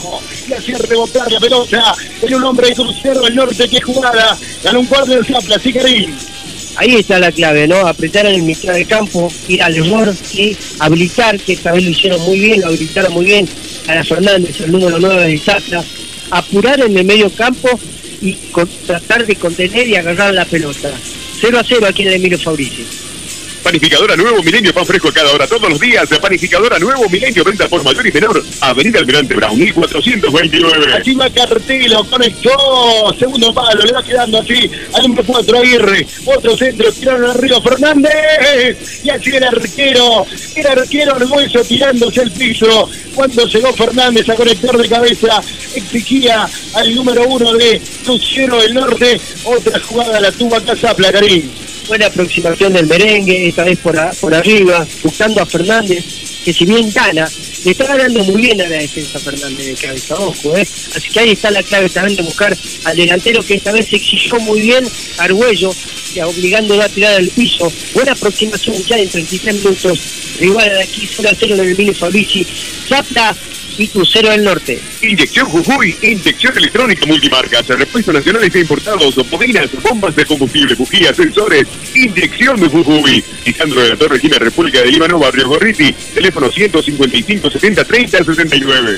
Y hacía rebotar la pelota. Era un hombre de Crucero del Norte. Qué jugada. Ganó un cuarto de Zapla. Sí, Karim. Ahí está la clave, ¿no? Apretar en el mitad de campo, ir al error y habilitar, que esta vez lo hicieron muy bien, lo habilitaron muy bien a la Fernández, el número nueve de Zapla. Apurar en el medio campo y con, tratar de contener y agarrar la pelota. cero a cero aquí en el Emilio Fabrizi. Panificadora Nuevo Milenio, pan fresco cada hora, todos los días. Panificadora Nuevo Milenio, venta por mayor y menor. Avenida Almirante Brown, mil cuatrocientos veintinueve. Allí va Cartelo, conectó, segundo palo, le va quedando así al número cuatro, Aguirre. Otro centro, tiraron arriba Fernández. Y así el arquero, el arquero Argüello tirándose al piso. Cuando llegó Fernández a conectar de cabeza, exigía al número uno de Crucero del Norte. Otra jugada la tuvo acá Zapla, Karim. Buena aproximación del merengue, esta vez por, a, por arriba, buscando a Fernández, que si bien gana, le está ganando muy bien a la defensa Fernández de cabeza, ojo, ¿eh? Así que ahí está la clave también de buscar al delantero, que esta vez se exigió muy bien a Argüello, obligándolo a tirar al piso. Buena aproximación ya en treinta y tres minutos, rival de aquí, cero a cero en el Emilio Fabrizi. Zapla y Crucero del Norte. Inyección Jujuy, inyección electrónica multimarcas, repuestos nacionales e importados, bobinas, bombas de combustible, bujías, sensores. Inyección de Jujuy. Lisandro de la Torre, esquina República de Líbano, barrio Gorriti, teléfono ciento cincuenta y cinco setenta treinta sesenta y nueve.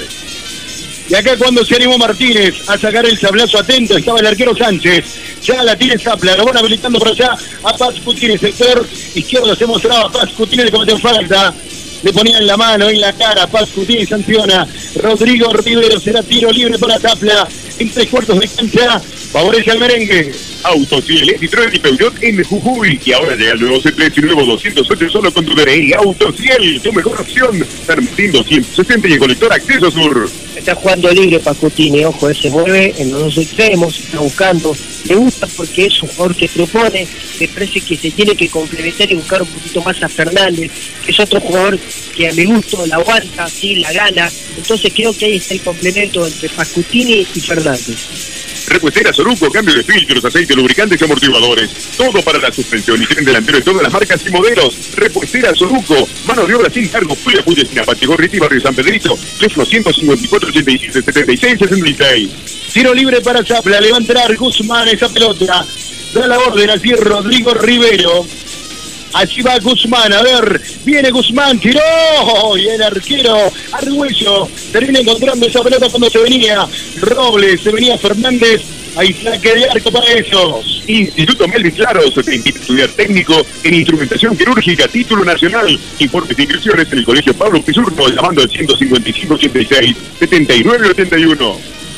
Y acá cuando se animó Martínez a sacar el sablazo atento, estaba el arquero Sánchez. Ya la tiene Zapla, lo van habilitando por allá a Paz Cutini, sector izquierdo se mostraba Paz Cutini, le cometió falta. Le ponían la mano en la cara, Paz Cutini sanciona. Rodrigo Rivero, será tiro libre para Zapla. En tres cuartos de cancha, Favorece al merengue. Autociel, Citroën y Peugeot en Jujuy. Y ahora llega el nuevo C tres y nuevo doscientos ocho solo con tu D N I. Autociel, tu mejor opción. San Martín doscientos sesenta y el colector Acceso Sur. Está jugando libre Pascutini, ojo, él se mueve en los dos extremos, está buscando. Me gusta porque es un jugador que propone. Me parece que se tiene que complementar y buscar un poquito más a Fernández, que es otro jugador que a mi gusto la aguanta, sí, la gana. Entonces creo que ahí está el complemento entre Pascutini y Fernández. Repuestera Soruco, cambio de filtros, aceite, lubricantes y amortiguadores. Todo para la suspensión y tren delantero de todas las marcas y modelos. Repuestera Soruco, mano de obra sin cargo, Puya Puya, Sinapati, Gorriti, Barrio San Pedrito, teléfono ciento cincuenta y cuatro, ochenta y siete, setenta y seis, sesenta y seis. Tiro libre para Zapla, le va a entrar Guzmán esa pelota. Da la orden así Rodrigo Rivero. Allí va Guzmán, a ver, viene Guzmán, tiró, y el arquero Argüello termina encontrando esa pelota cuando se venía Robles, se venía Fernández, hay saque de arco para ellos. Instituto Melvin Claros te invita a estudiar técnico en instrumentación quirúrgica, título nacional. Informes de inscripciones en el Colegio Pablo Pisurno, llamando al ciento cincuenta y cinco, ochenta y seis, setenta y nueve, ochenta y uno.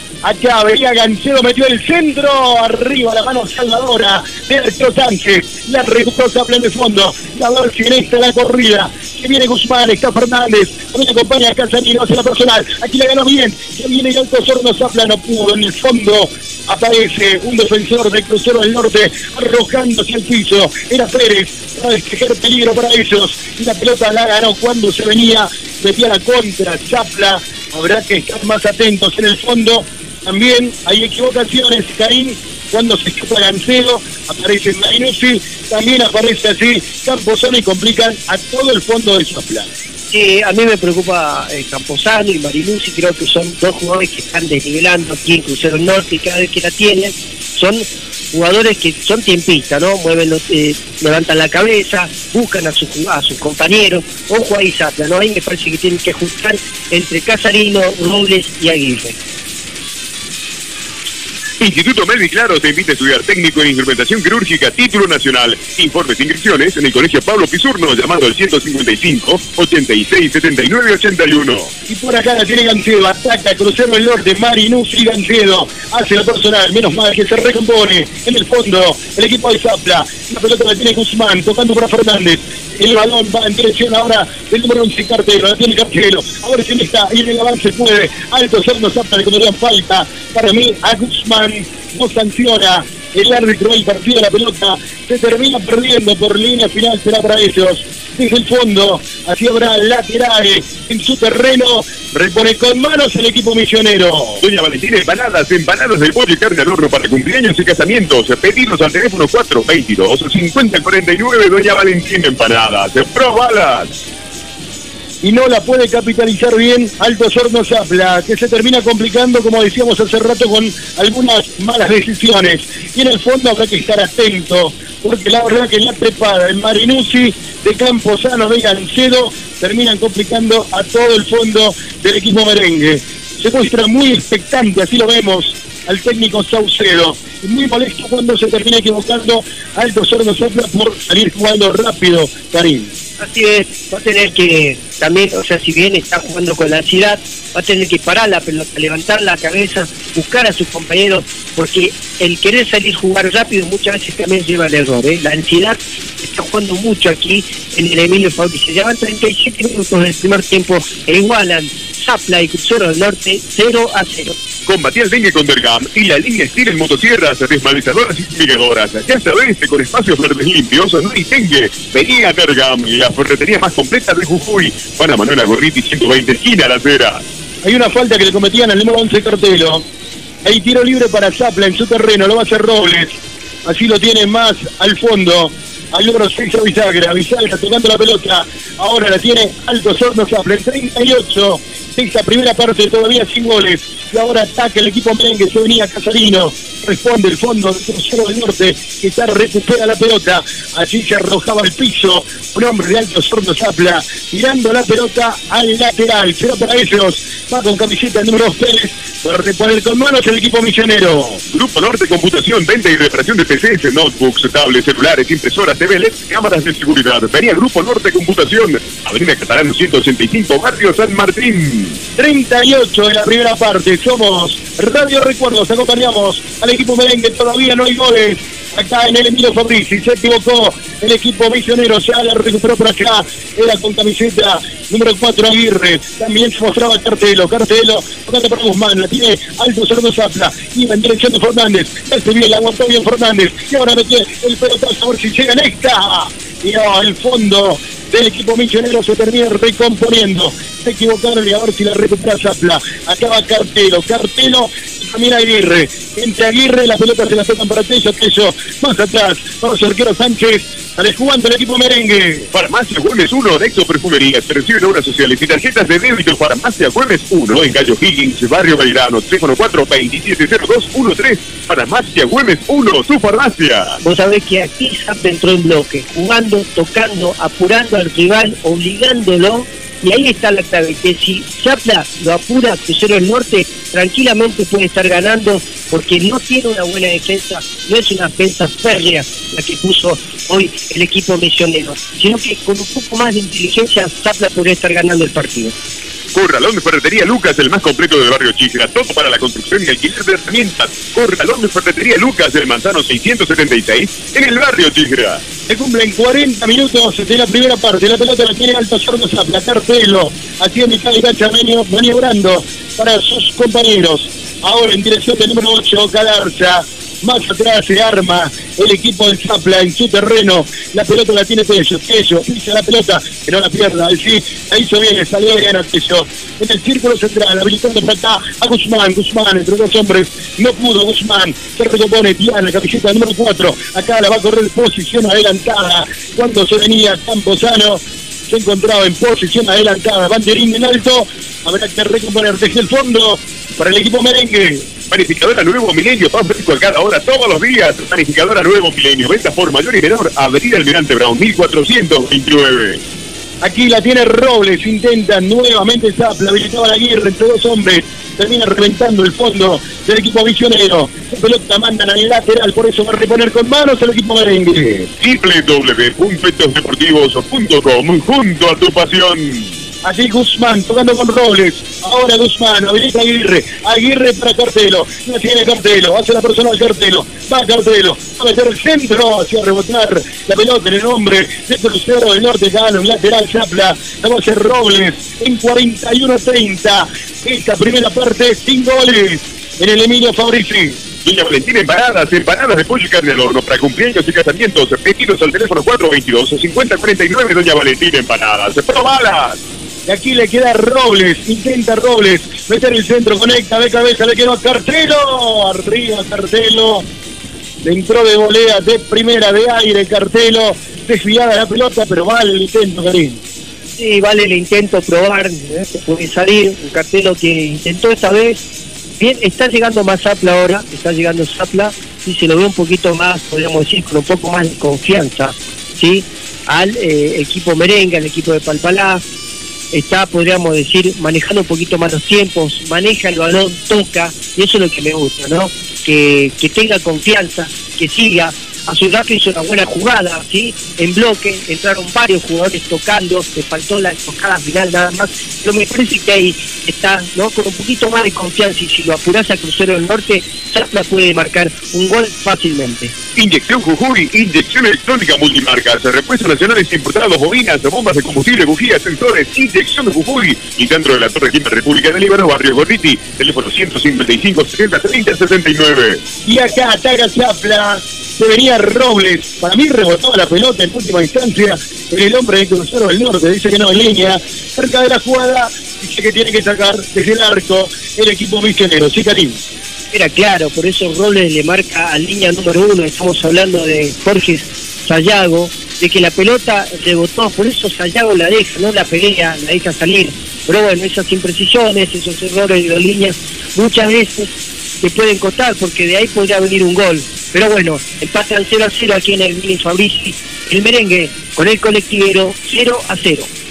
Acá venía Gancedo, metió el centro, arriba la mano salvadora de Arturo Sánchez, la recuperó Zapla en el fondo, a ver si en esta la corrida, que viene Guzmán, está Fernández, también acompaña a Casanino, hace la personal, aquí la ganó bien, que viene el Alto Sorno, Zapla no pudo, en el fondo aparece un defensor del Crucero del Norte, arrojando hacia el piso, era Pérez, para despejar peligro para ellos, y la pelota la ganó cuando se venía, metía la contra, Zapla, habrá que estar más atentos en el fondo. También hay equivocaciones, Karim, cuando se escapa Gancedo, aparece Marinuzzi, también aparece así Camposano y complican a todo el fondo de Zapla. Sí, a mí me preocupa eh, Camposano y Marinuzzi, creo que son dos jugadores que están desnivelando aquí en Crucero Norte y cada vez que la tienen, son jugadores que son tiempistas, ¿no? Mueven los, eh, levantan la cabeza, buscan a sus a sus compañeros, ojo ahí Zapla, ¿no? Ahí me parece que tienen que ajustar entre Casarino, Robles y Aguirre. Instituto Melvin Claros te invita a estudiar técnico en instrumentación quirúrgica, título nacional. Informes de inscripciones en el Colegio Pablo Pisurno, llamando al ciento cincuenta y cinco, ochenta y seis, setenta y nueve, ochenta y uno. Y por acá la tiene Gancedo, ataca Crucero del Norte, Marinuzzi, Gancedo, hace la personal, menos mal que se recompone en el fondo el equipo de Zapla. La pelota la tiene Guzmán, tocando para Fernández. El balón va en dirección ahora del número once Cartelo, la tiene Cartelo. Ahora sí está, y en el avance puede. Alto Sorno Zapla, le comerían falta. Para mí, a Guzmán no sanciona el árbitro del partido de la pelota. Se termina perdiendo por línea final, será para ellos. Desde el fondo, así habrá laterales en su terreno. Repone con manos el equipo misionero. Doña Valentina Empanadas, empanadas de pollo y carne al horno para cumpleaños y casamientos. Pedidos al teléfono cuatro veintidós, cincuenta cuarenta y nueve. Doña Valentina Empanadas, probalas. Y no la puede capitalizar bien Alto Sorno Zapla, que se termina complicando, como decíamos hace rato, con algunas malas decisiones. Y en el fondo habrá que estar atento, porque la verdad que la trepada de Marinuzzi, de Camposano, de Gancedo, terminan complicando a todo el fondo del equipo merengue. Se muestra muy expectante, así lo vemos, al técnico Saucedo. Y muy molesto cuando se termina equivocando Alto Sorno Zapla por salir jugando rápido, Karim. Así es, va a tener que también, o sea, si bien está jugando con la ansiedad, va a tener que parar la pelota, levantar la cabeza, buscar a sus compañeros, porque el querer salir jugar rápido muchas veces también lleva al error, ¿eh? La ansiedad está jugando mucho aquí en el Emilio Fabricio. Llevan treinta y siete minutos del primer tiempo e igualan Zapla y Crucero del Norte cero a cero. Combatí el dengue con Dergam y la línea Steel en motosierras, desmalizadoras y fumigadoras. Ya sabes, con espacios verdes limpios, no hay dengue. Vení a Dergam, la ferretería más completa de Jujuy. Juana Manuela Gorriti, ciento veinte, esquina Las Heras. Hay una falta que le cometían al número once Cartelo. Hay tiro libre para Zapla en su terreno, lo va a hacer Robles. Así lo tiene más al fondo. Al número seis a Bisagra, Bisagra tocando la pelota. Ahora la tiene Alto Sorno Zapla, el treinta y ocho. Esta primera parte todavía sin goles. Y ahora ataca el equipo merengue, se venía Casarino. Responde el fondo del Crucero del Norte, que está recupera la pelota. Allí se arrojaba al piso un hombre de Alto Sorno Zapla, tirando la pelota al lateral. Será para ellos. Va con camiseta el número dos Pérez. Para reponer con manos el equipo misionero. Grupo Norte Computación, venta y reparación de P Cs, notebooks, tablets, celulares, impresoras. impresoras T V L E D, cámaras de seguridad. Venía Grupo Norte Computación, Avenida Catalán ciento ochenta y cinco, Barrio San Martín. treinta y ocho de la primera parte, somos Radio Recuerdos, acompañamos al equipo merengue, todavía no hay goles. Acá en el Emilio Fabrici, se equivocó el equipo misionero, ya la recuperó por acá, era con camiseta número cuatro Aguirre, también se mostraba Cartelo, Cartelo, tocando para Guzmán, la tiene alto Cerdo Zapla, iba en dirección de Fernández, este bien, la aguantó bien Fernández, y ahora metió el pelotazo a ver si llega en esta, y no, el fondo del equipo misionero se termina recomponiendo, se equivocaron y a ver si la recupera Zapla, acaba Cartelo, Cartelo, y también Aguirre, entre Aguirre, la pelota se la tocan para Tello, Tello, más atrás, para su arquero Sánchez, sale jugando el equipo merengue. Farmacia Güemes uno, Nexo Perfumería, se reciben obras sociales y tarjetas de débito. Farmacia Güemes uno, en Cayo Higgins, Barrio Belgrano, teléfono cuatro veintisiete cero dos trece. Farmacia Güemes uno, su farmacia. Vos sabés que aquí Zapla entró en bloque, jugando, tocando, apurando al rival, obligándolo, y ahí está la clave, que si Zapla lo apura, Crucero del Norte tranquilamente puede estar ganando, porque no tiene una buena defensa, no es una defensa férrea la que puso hoy el equipo misionero, sino que con un poco más de inteligencia Zapla podría estar ganando el partido. Corralón de Ferretería Lucas, el más completo del barrio Chigra, todo para la construcción y alquiler de herramientas. Corralón de Ferretería Lucas, del Manzano seiscientos setenta y seis, en el barrio Chigra. Se cumplen cuarenta minutos de la primera parte, la pelota la tiene alto Sordo Zapla, Cartelo, aquí en mitad de cancha maniobrando para sus compañeros. Ahora en dirección del número ocho, Galarza. Más atrás se arma el equipo del Zapla en su terreno. La pelota la tiene Tello. Tello pisa la pelota, que no la pierda. Sí, la hizo bien, salió bien a Tello. En el círculo central, habilitando para acá a Guzmán. Guzmán, entre dos hombres, no pudo. Guzmán se recompone. Diana, camiseta número cuatro. Acá la va a correr posición adelantada. Cuando se venía Camposano, se encontraba en posición adelantada. Banderín en alto. Habrá que recomponer desde el fondo para el equipo merengue. Panificadora Nuevo Milenio, pan fresco a cada hora, todos los días. Panificadora Nuevo Milenio, venta por mayor y menor, Avenida Almirante Brown, mil cuatrocientos veintinueve. Aquí la tiene Robles, intenta nuevamente Zapla, habilitaba la Aguirre entre dos hombres, termina reventando el fondo del equipo misionero. La pelota mandan al lateral, por eso va a reponer con manos el equipo merengue. doble u doble u doble u punto estos deportivos punto com, junto a tu pasión. Allí Guzmán tocando con Robles. Ahora Guzmán, habilita Aguirre. Aguirre para Cartelo. No tiene Cartelo. Hace la persona al Cartelo. Va Cartelo. Va a meter el centro. Hacia rebotar la pelota en el hombre de Crucero del Norte. Gana un lateral Zapla. La va a hacer Robles en cuarenta y uno treinta. Esta primera parte sin goles en el Emilio Fabrici. Doña Valentina Empanadas, empanadas de pollo y carne al horno para cumpleaños y casamientos. Pedidos al teléfono cuatro veintidós cincuenta cuarenta y nueve. Doña Valentina Empanadas. ¡Probalas! Y aquí le queda Robles, intenta Robles, meter el centro, conecta de cabeza, le quedó a Cartelo, arriba Cartelo, le entró de volea, de primera, de aire Cartelo, desviada la pelota, pero vale el intento, Karim. Sí, vale el intento, probar, ¿eh? Se puede salir, un Cartelo que intentó esta vez, bien, está llegando más Zapla ahora, está llegando Zapla, y se lo ve un poquito más, podríamos decir, con un poco más de confianza, ¿sí? Al eh, equipo merengue, al equipo de Palpalá. Está, podríamos decir, manejando un poquito más los tiempos, maneja el balón, toca, y eso es lo que me gusta, ¿no? Que, que tenga confianza, que siga. A su rato hizo una buena jugada, ¿sí? En bloque, entraron varios jugadores tocando, le faltó la tocada final nada más, pero me parece que ahí está, ¿no? Con un poquito más de confianza, y si lo apurás a Crucero del Norte, Zapla puede marcar un gol fácilmente. Inyección Jujuy, inyección electrónica multimarcas, repuestos nacionales importados, bobinas, bombas de combustible, bujías, sensores, inyección Jujuy, y dentro de la Torre Quinta República del Líbano, barrio Gorriti, teléfono ciento cincuenta y cinco setenta treinta sesenta y nueve. Y acá ataca Zapla, se venía Robles, para mí rebotaba la pelota en última instancia, en el hombre de Crucero del Norte, dice que no en línea, cerca de la jugada, dice que tiene que sacar desde el arco el equipo misionero, sí, Karim. Era claro, por eso Robles le marca a línea número uno, estamos hablando de Jorge Sayago, de que la pelota rebotó, por eso Sayago la deja, no la pelea, la deja salir. Pero bueno, esas imprecisiones, esos errores de las líneas, muchas veces te pueden costar, porque de ahí podría venir un gol. Pero bueno, empatan cero a cero aquí en el Emilio Fabrici, el merengue con el colectivero cero a cero.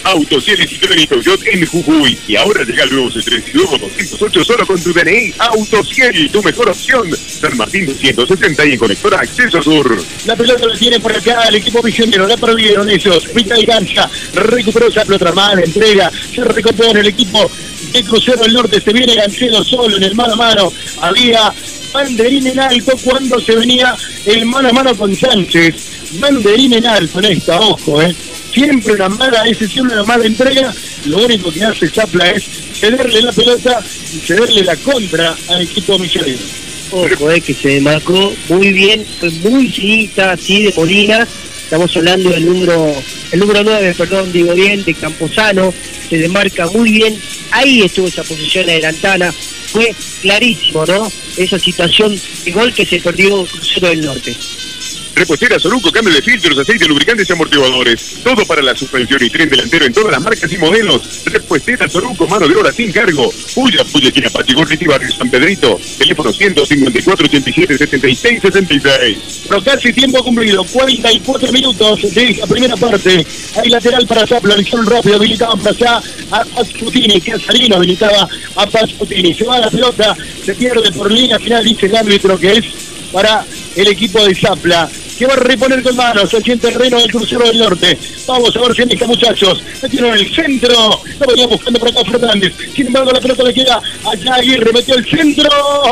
Autocienes y Crédito Yacht en Jujuy. Y ahora llega el nuevo C treinta y nuevo doscientos ocho solo con tu D N I. Autociel, tu mejor opción. San Martín doscientos sesenta y en Conector Acceso Sur. La pelota la tiene por acá el equipo misionero. La perdieron ellos. Mitad de cancha. Recuperó esa pelota armada. Entrega. Se recompone el equipo de Crucero del Norte. Se viene Ganchelo solo en el mano a mano. Había banderín en alto cuando se venía el mano a mano con Sánchez. Banderín en alto en esta, ojo, eh. Siempre una mala decisión, una mala entrega. Lo único que hace Zapla es cederle la pelota y cederle la contra al equipo misionero. Ojo, eh, que se marcó muy bien, fue muy finita, así de Molina. Estamos hablando del número, el número nueve, perdón, digo bien, de Camposano. Se demarca muy bien. Ahí estuvo esa posición adelantada. Fue clarísimo, ¿no? Esa situación de gol que se perdió Crucero del Norte. Repostera Soluco, cambio de filtros, aceite, lubricantes y amortiguadores. Todo para la suspensión y tren delantero en todas las marcas y modelos. Repostera Soluco, mano de obra sin cargo. Puya, Puya, Quina, Pachigorriti, Barrio San Pedrito. Teléfono ciento cincuenta y cuatro, ochenta y siete, setenta y seis, sesenta y seis. Pero casi tiempo cumplido, cuarenta y cuatro minutos de la primera parte. Hay lateral para Zapla, le hicieron rápido, habilitaban para allá a Pazputini, que Salino habilitaba a Pazputini. Se va la pelota, se pierde por línea final, dice el árbitro que es para el equipo de Zapla, que va a reponer con manos allí en terreno del Crucero del Norte. Vamos a ver si en esta, muchachos. Metieron en el centro. Lo venía buscando por acá Fernández. Sin embargo, la pelota le queda allá. Aguirre metió el centro.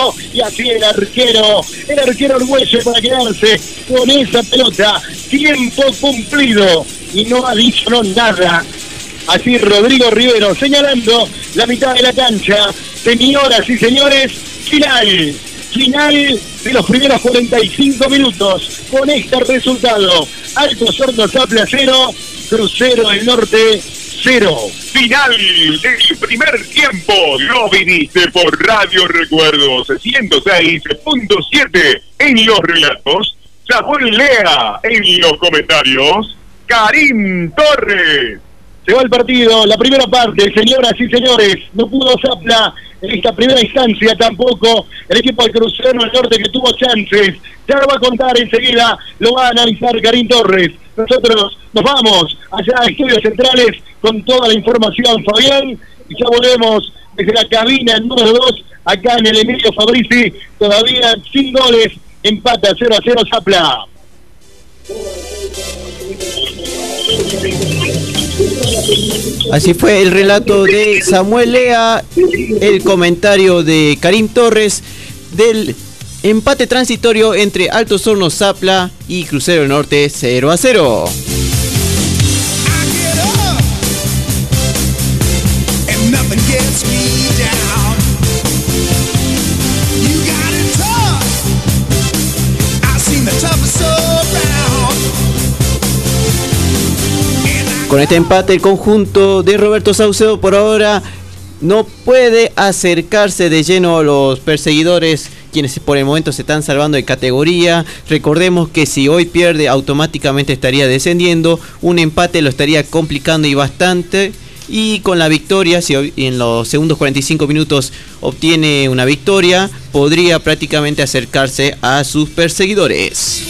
Y así el arquero. El arquero Arguello para quedarse con esa pelota. Tiempo cumplido. Y no ha dicho no nada. Así Rodrigo Rivero señalando la mitad de la cancha. Señoras y señores, final. Final de los primeros cuarenta y cinco minutos con este resultado. Altos Hornos Zapla cero, Crucero del Norte cero. Final del primer tiempo. Lo viniste por Radio Recuerdos ciento seis punto siete en los relatos. Samuel Lea en los comentarios. Karim Torres. Se va el partido, la primera parte, señoras y señores. No pudo Zapla en esta primera instancia tampoco. El equipo del Crucero del Norte que tuvo chances. Ya lo va a contar enseguida, lo va a analizar Karim Torres. Nosotros nos vamos allá a Estudios Centrales con toda la información, Fabián. Y ya volvemos desde la cabina número dos, acá en el Emilio Fabrizi. Todavía sin goles, empata cero a cero Zapla. Así fue el relato de Samuel Lea, el comentario de Karim Torres del empate transitorio entre Altos Hornos Zapla y Crucero del Norte cero a cero. Con este empate, el conjunto de Roberto Saucedo por ahora no puede acercarse de lleno a los perseguidores, quienes por el momento se están salvando de categoría. Recordemos que si hoy pierde, automáticamente estaría descendiendo. Un empate lo estaría complicando y bastante. Y con la victoria, si en los segundos cuarenta y cinco minutos obtiene una victoria, podría prácticamente acercarse a sus perseguidores.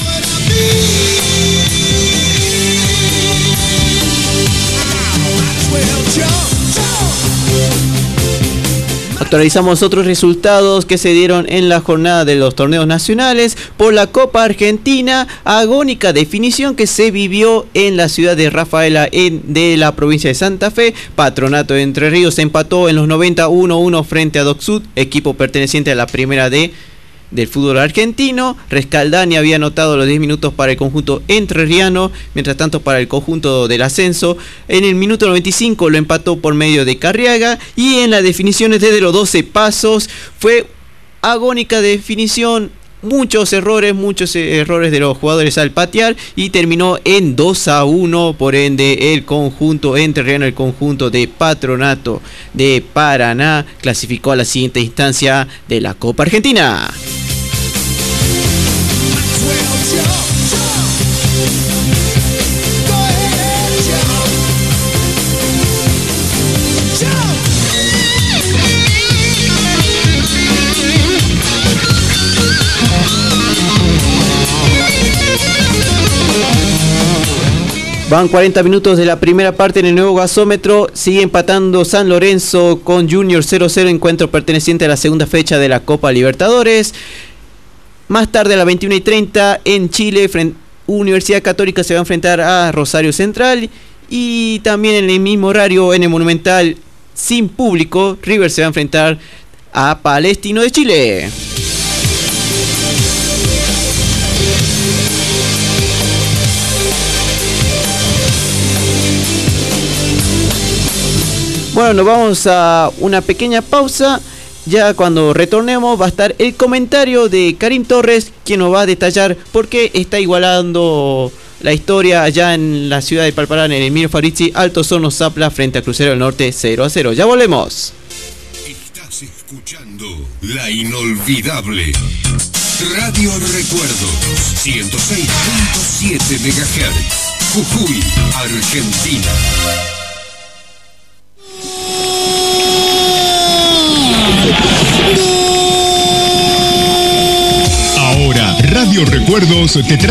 Actualizamos otros resultados que se dieron en la jornada de los torneos nacionales por la Copa Argentina. Agónica definición que se vivió en la ciudad de Rafaela en, de la provincia de Santa Fe. Patronato de Entre Ríos empató en los noventa uno a uno frente a Doc Sud, equipo perteneciente a la primera D del fútbol argentino. Rescaldani había anotado los diez minutos para el conjunto entrerriano, mientras tanto para el conjunto del ascenso en el minuto noventa y cinco lo empató por medio de Carriaga, y en las definiciones desde los doce pasos fue agónica definición, muchos errores, muchos errores de los jugadores al patear, y terminó en dos a uno, por ende el conjunto entrerriano, el conjunto de Patronato de Paraná, clasificó a la siguiente instancia de la Copa Argentina. Van cuarenta minutos de la primera parte en el nuevo gasómetro. Sigue empatando San Lorenzo con Junior cero cero, encuentro perteneciente a la segunda fecha de la Copa Libertadores. Más tarde a las veintiuna y treinta en Chile, Universidad Católica se va a enfrentar a Rosario Central. Y también en el mismo horario, en el Monumental, sin público, River se va a enfrentar a Palestino de Chile. Bueno, nos vamos a una pequeña pausa. Ya cuando retornemos va a estar el comentario de Karim Torres, quien nos va a detallar por qué está igualando la historia allá en la ciudad de Palparán, en el Emilio Farizzi, Alto Hornos Zapla frente a Crucero del Norte cero a cero. Ya volvemos. Estás escuchando la inolvidable Radio Recuerdos, ciento seis punto siete megahertz, Jujuy, Argentina. Ahora, Radio Recuerdos te trae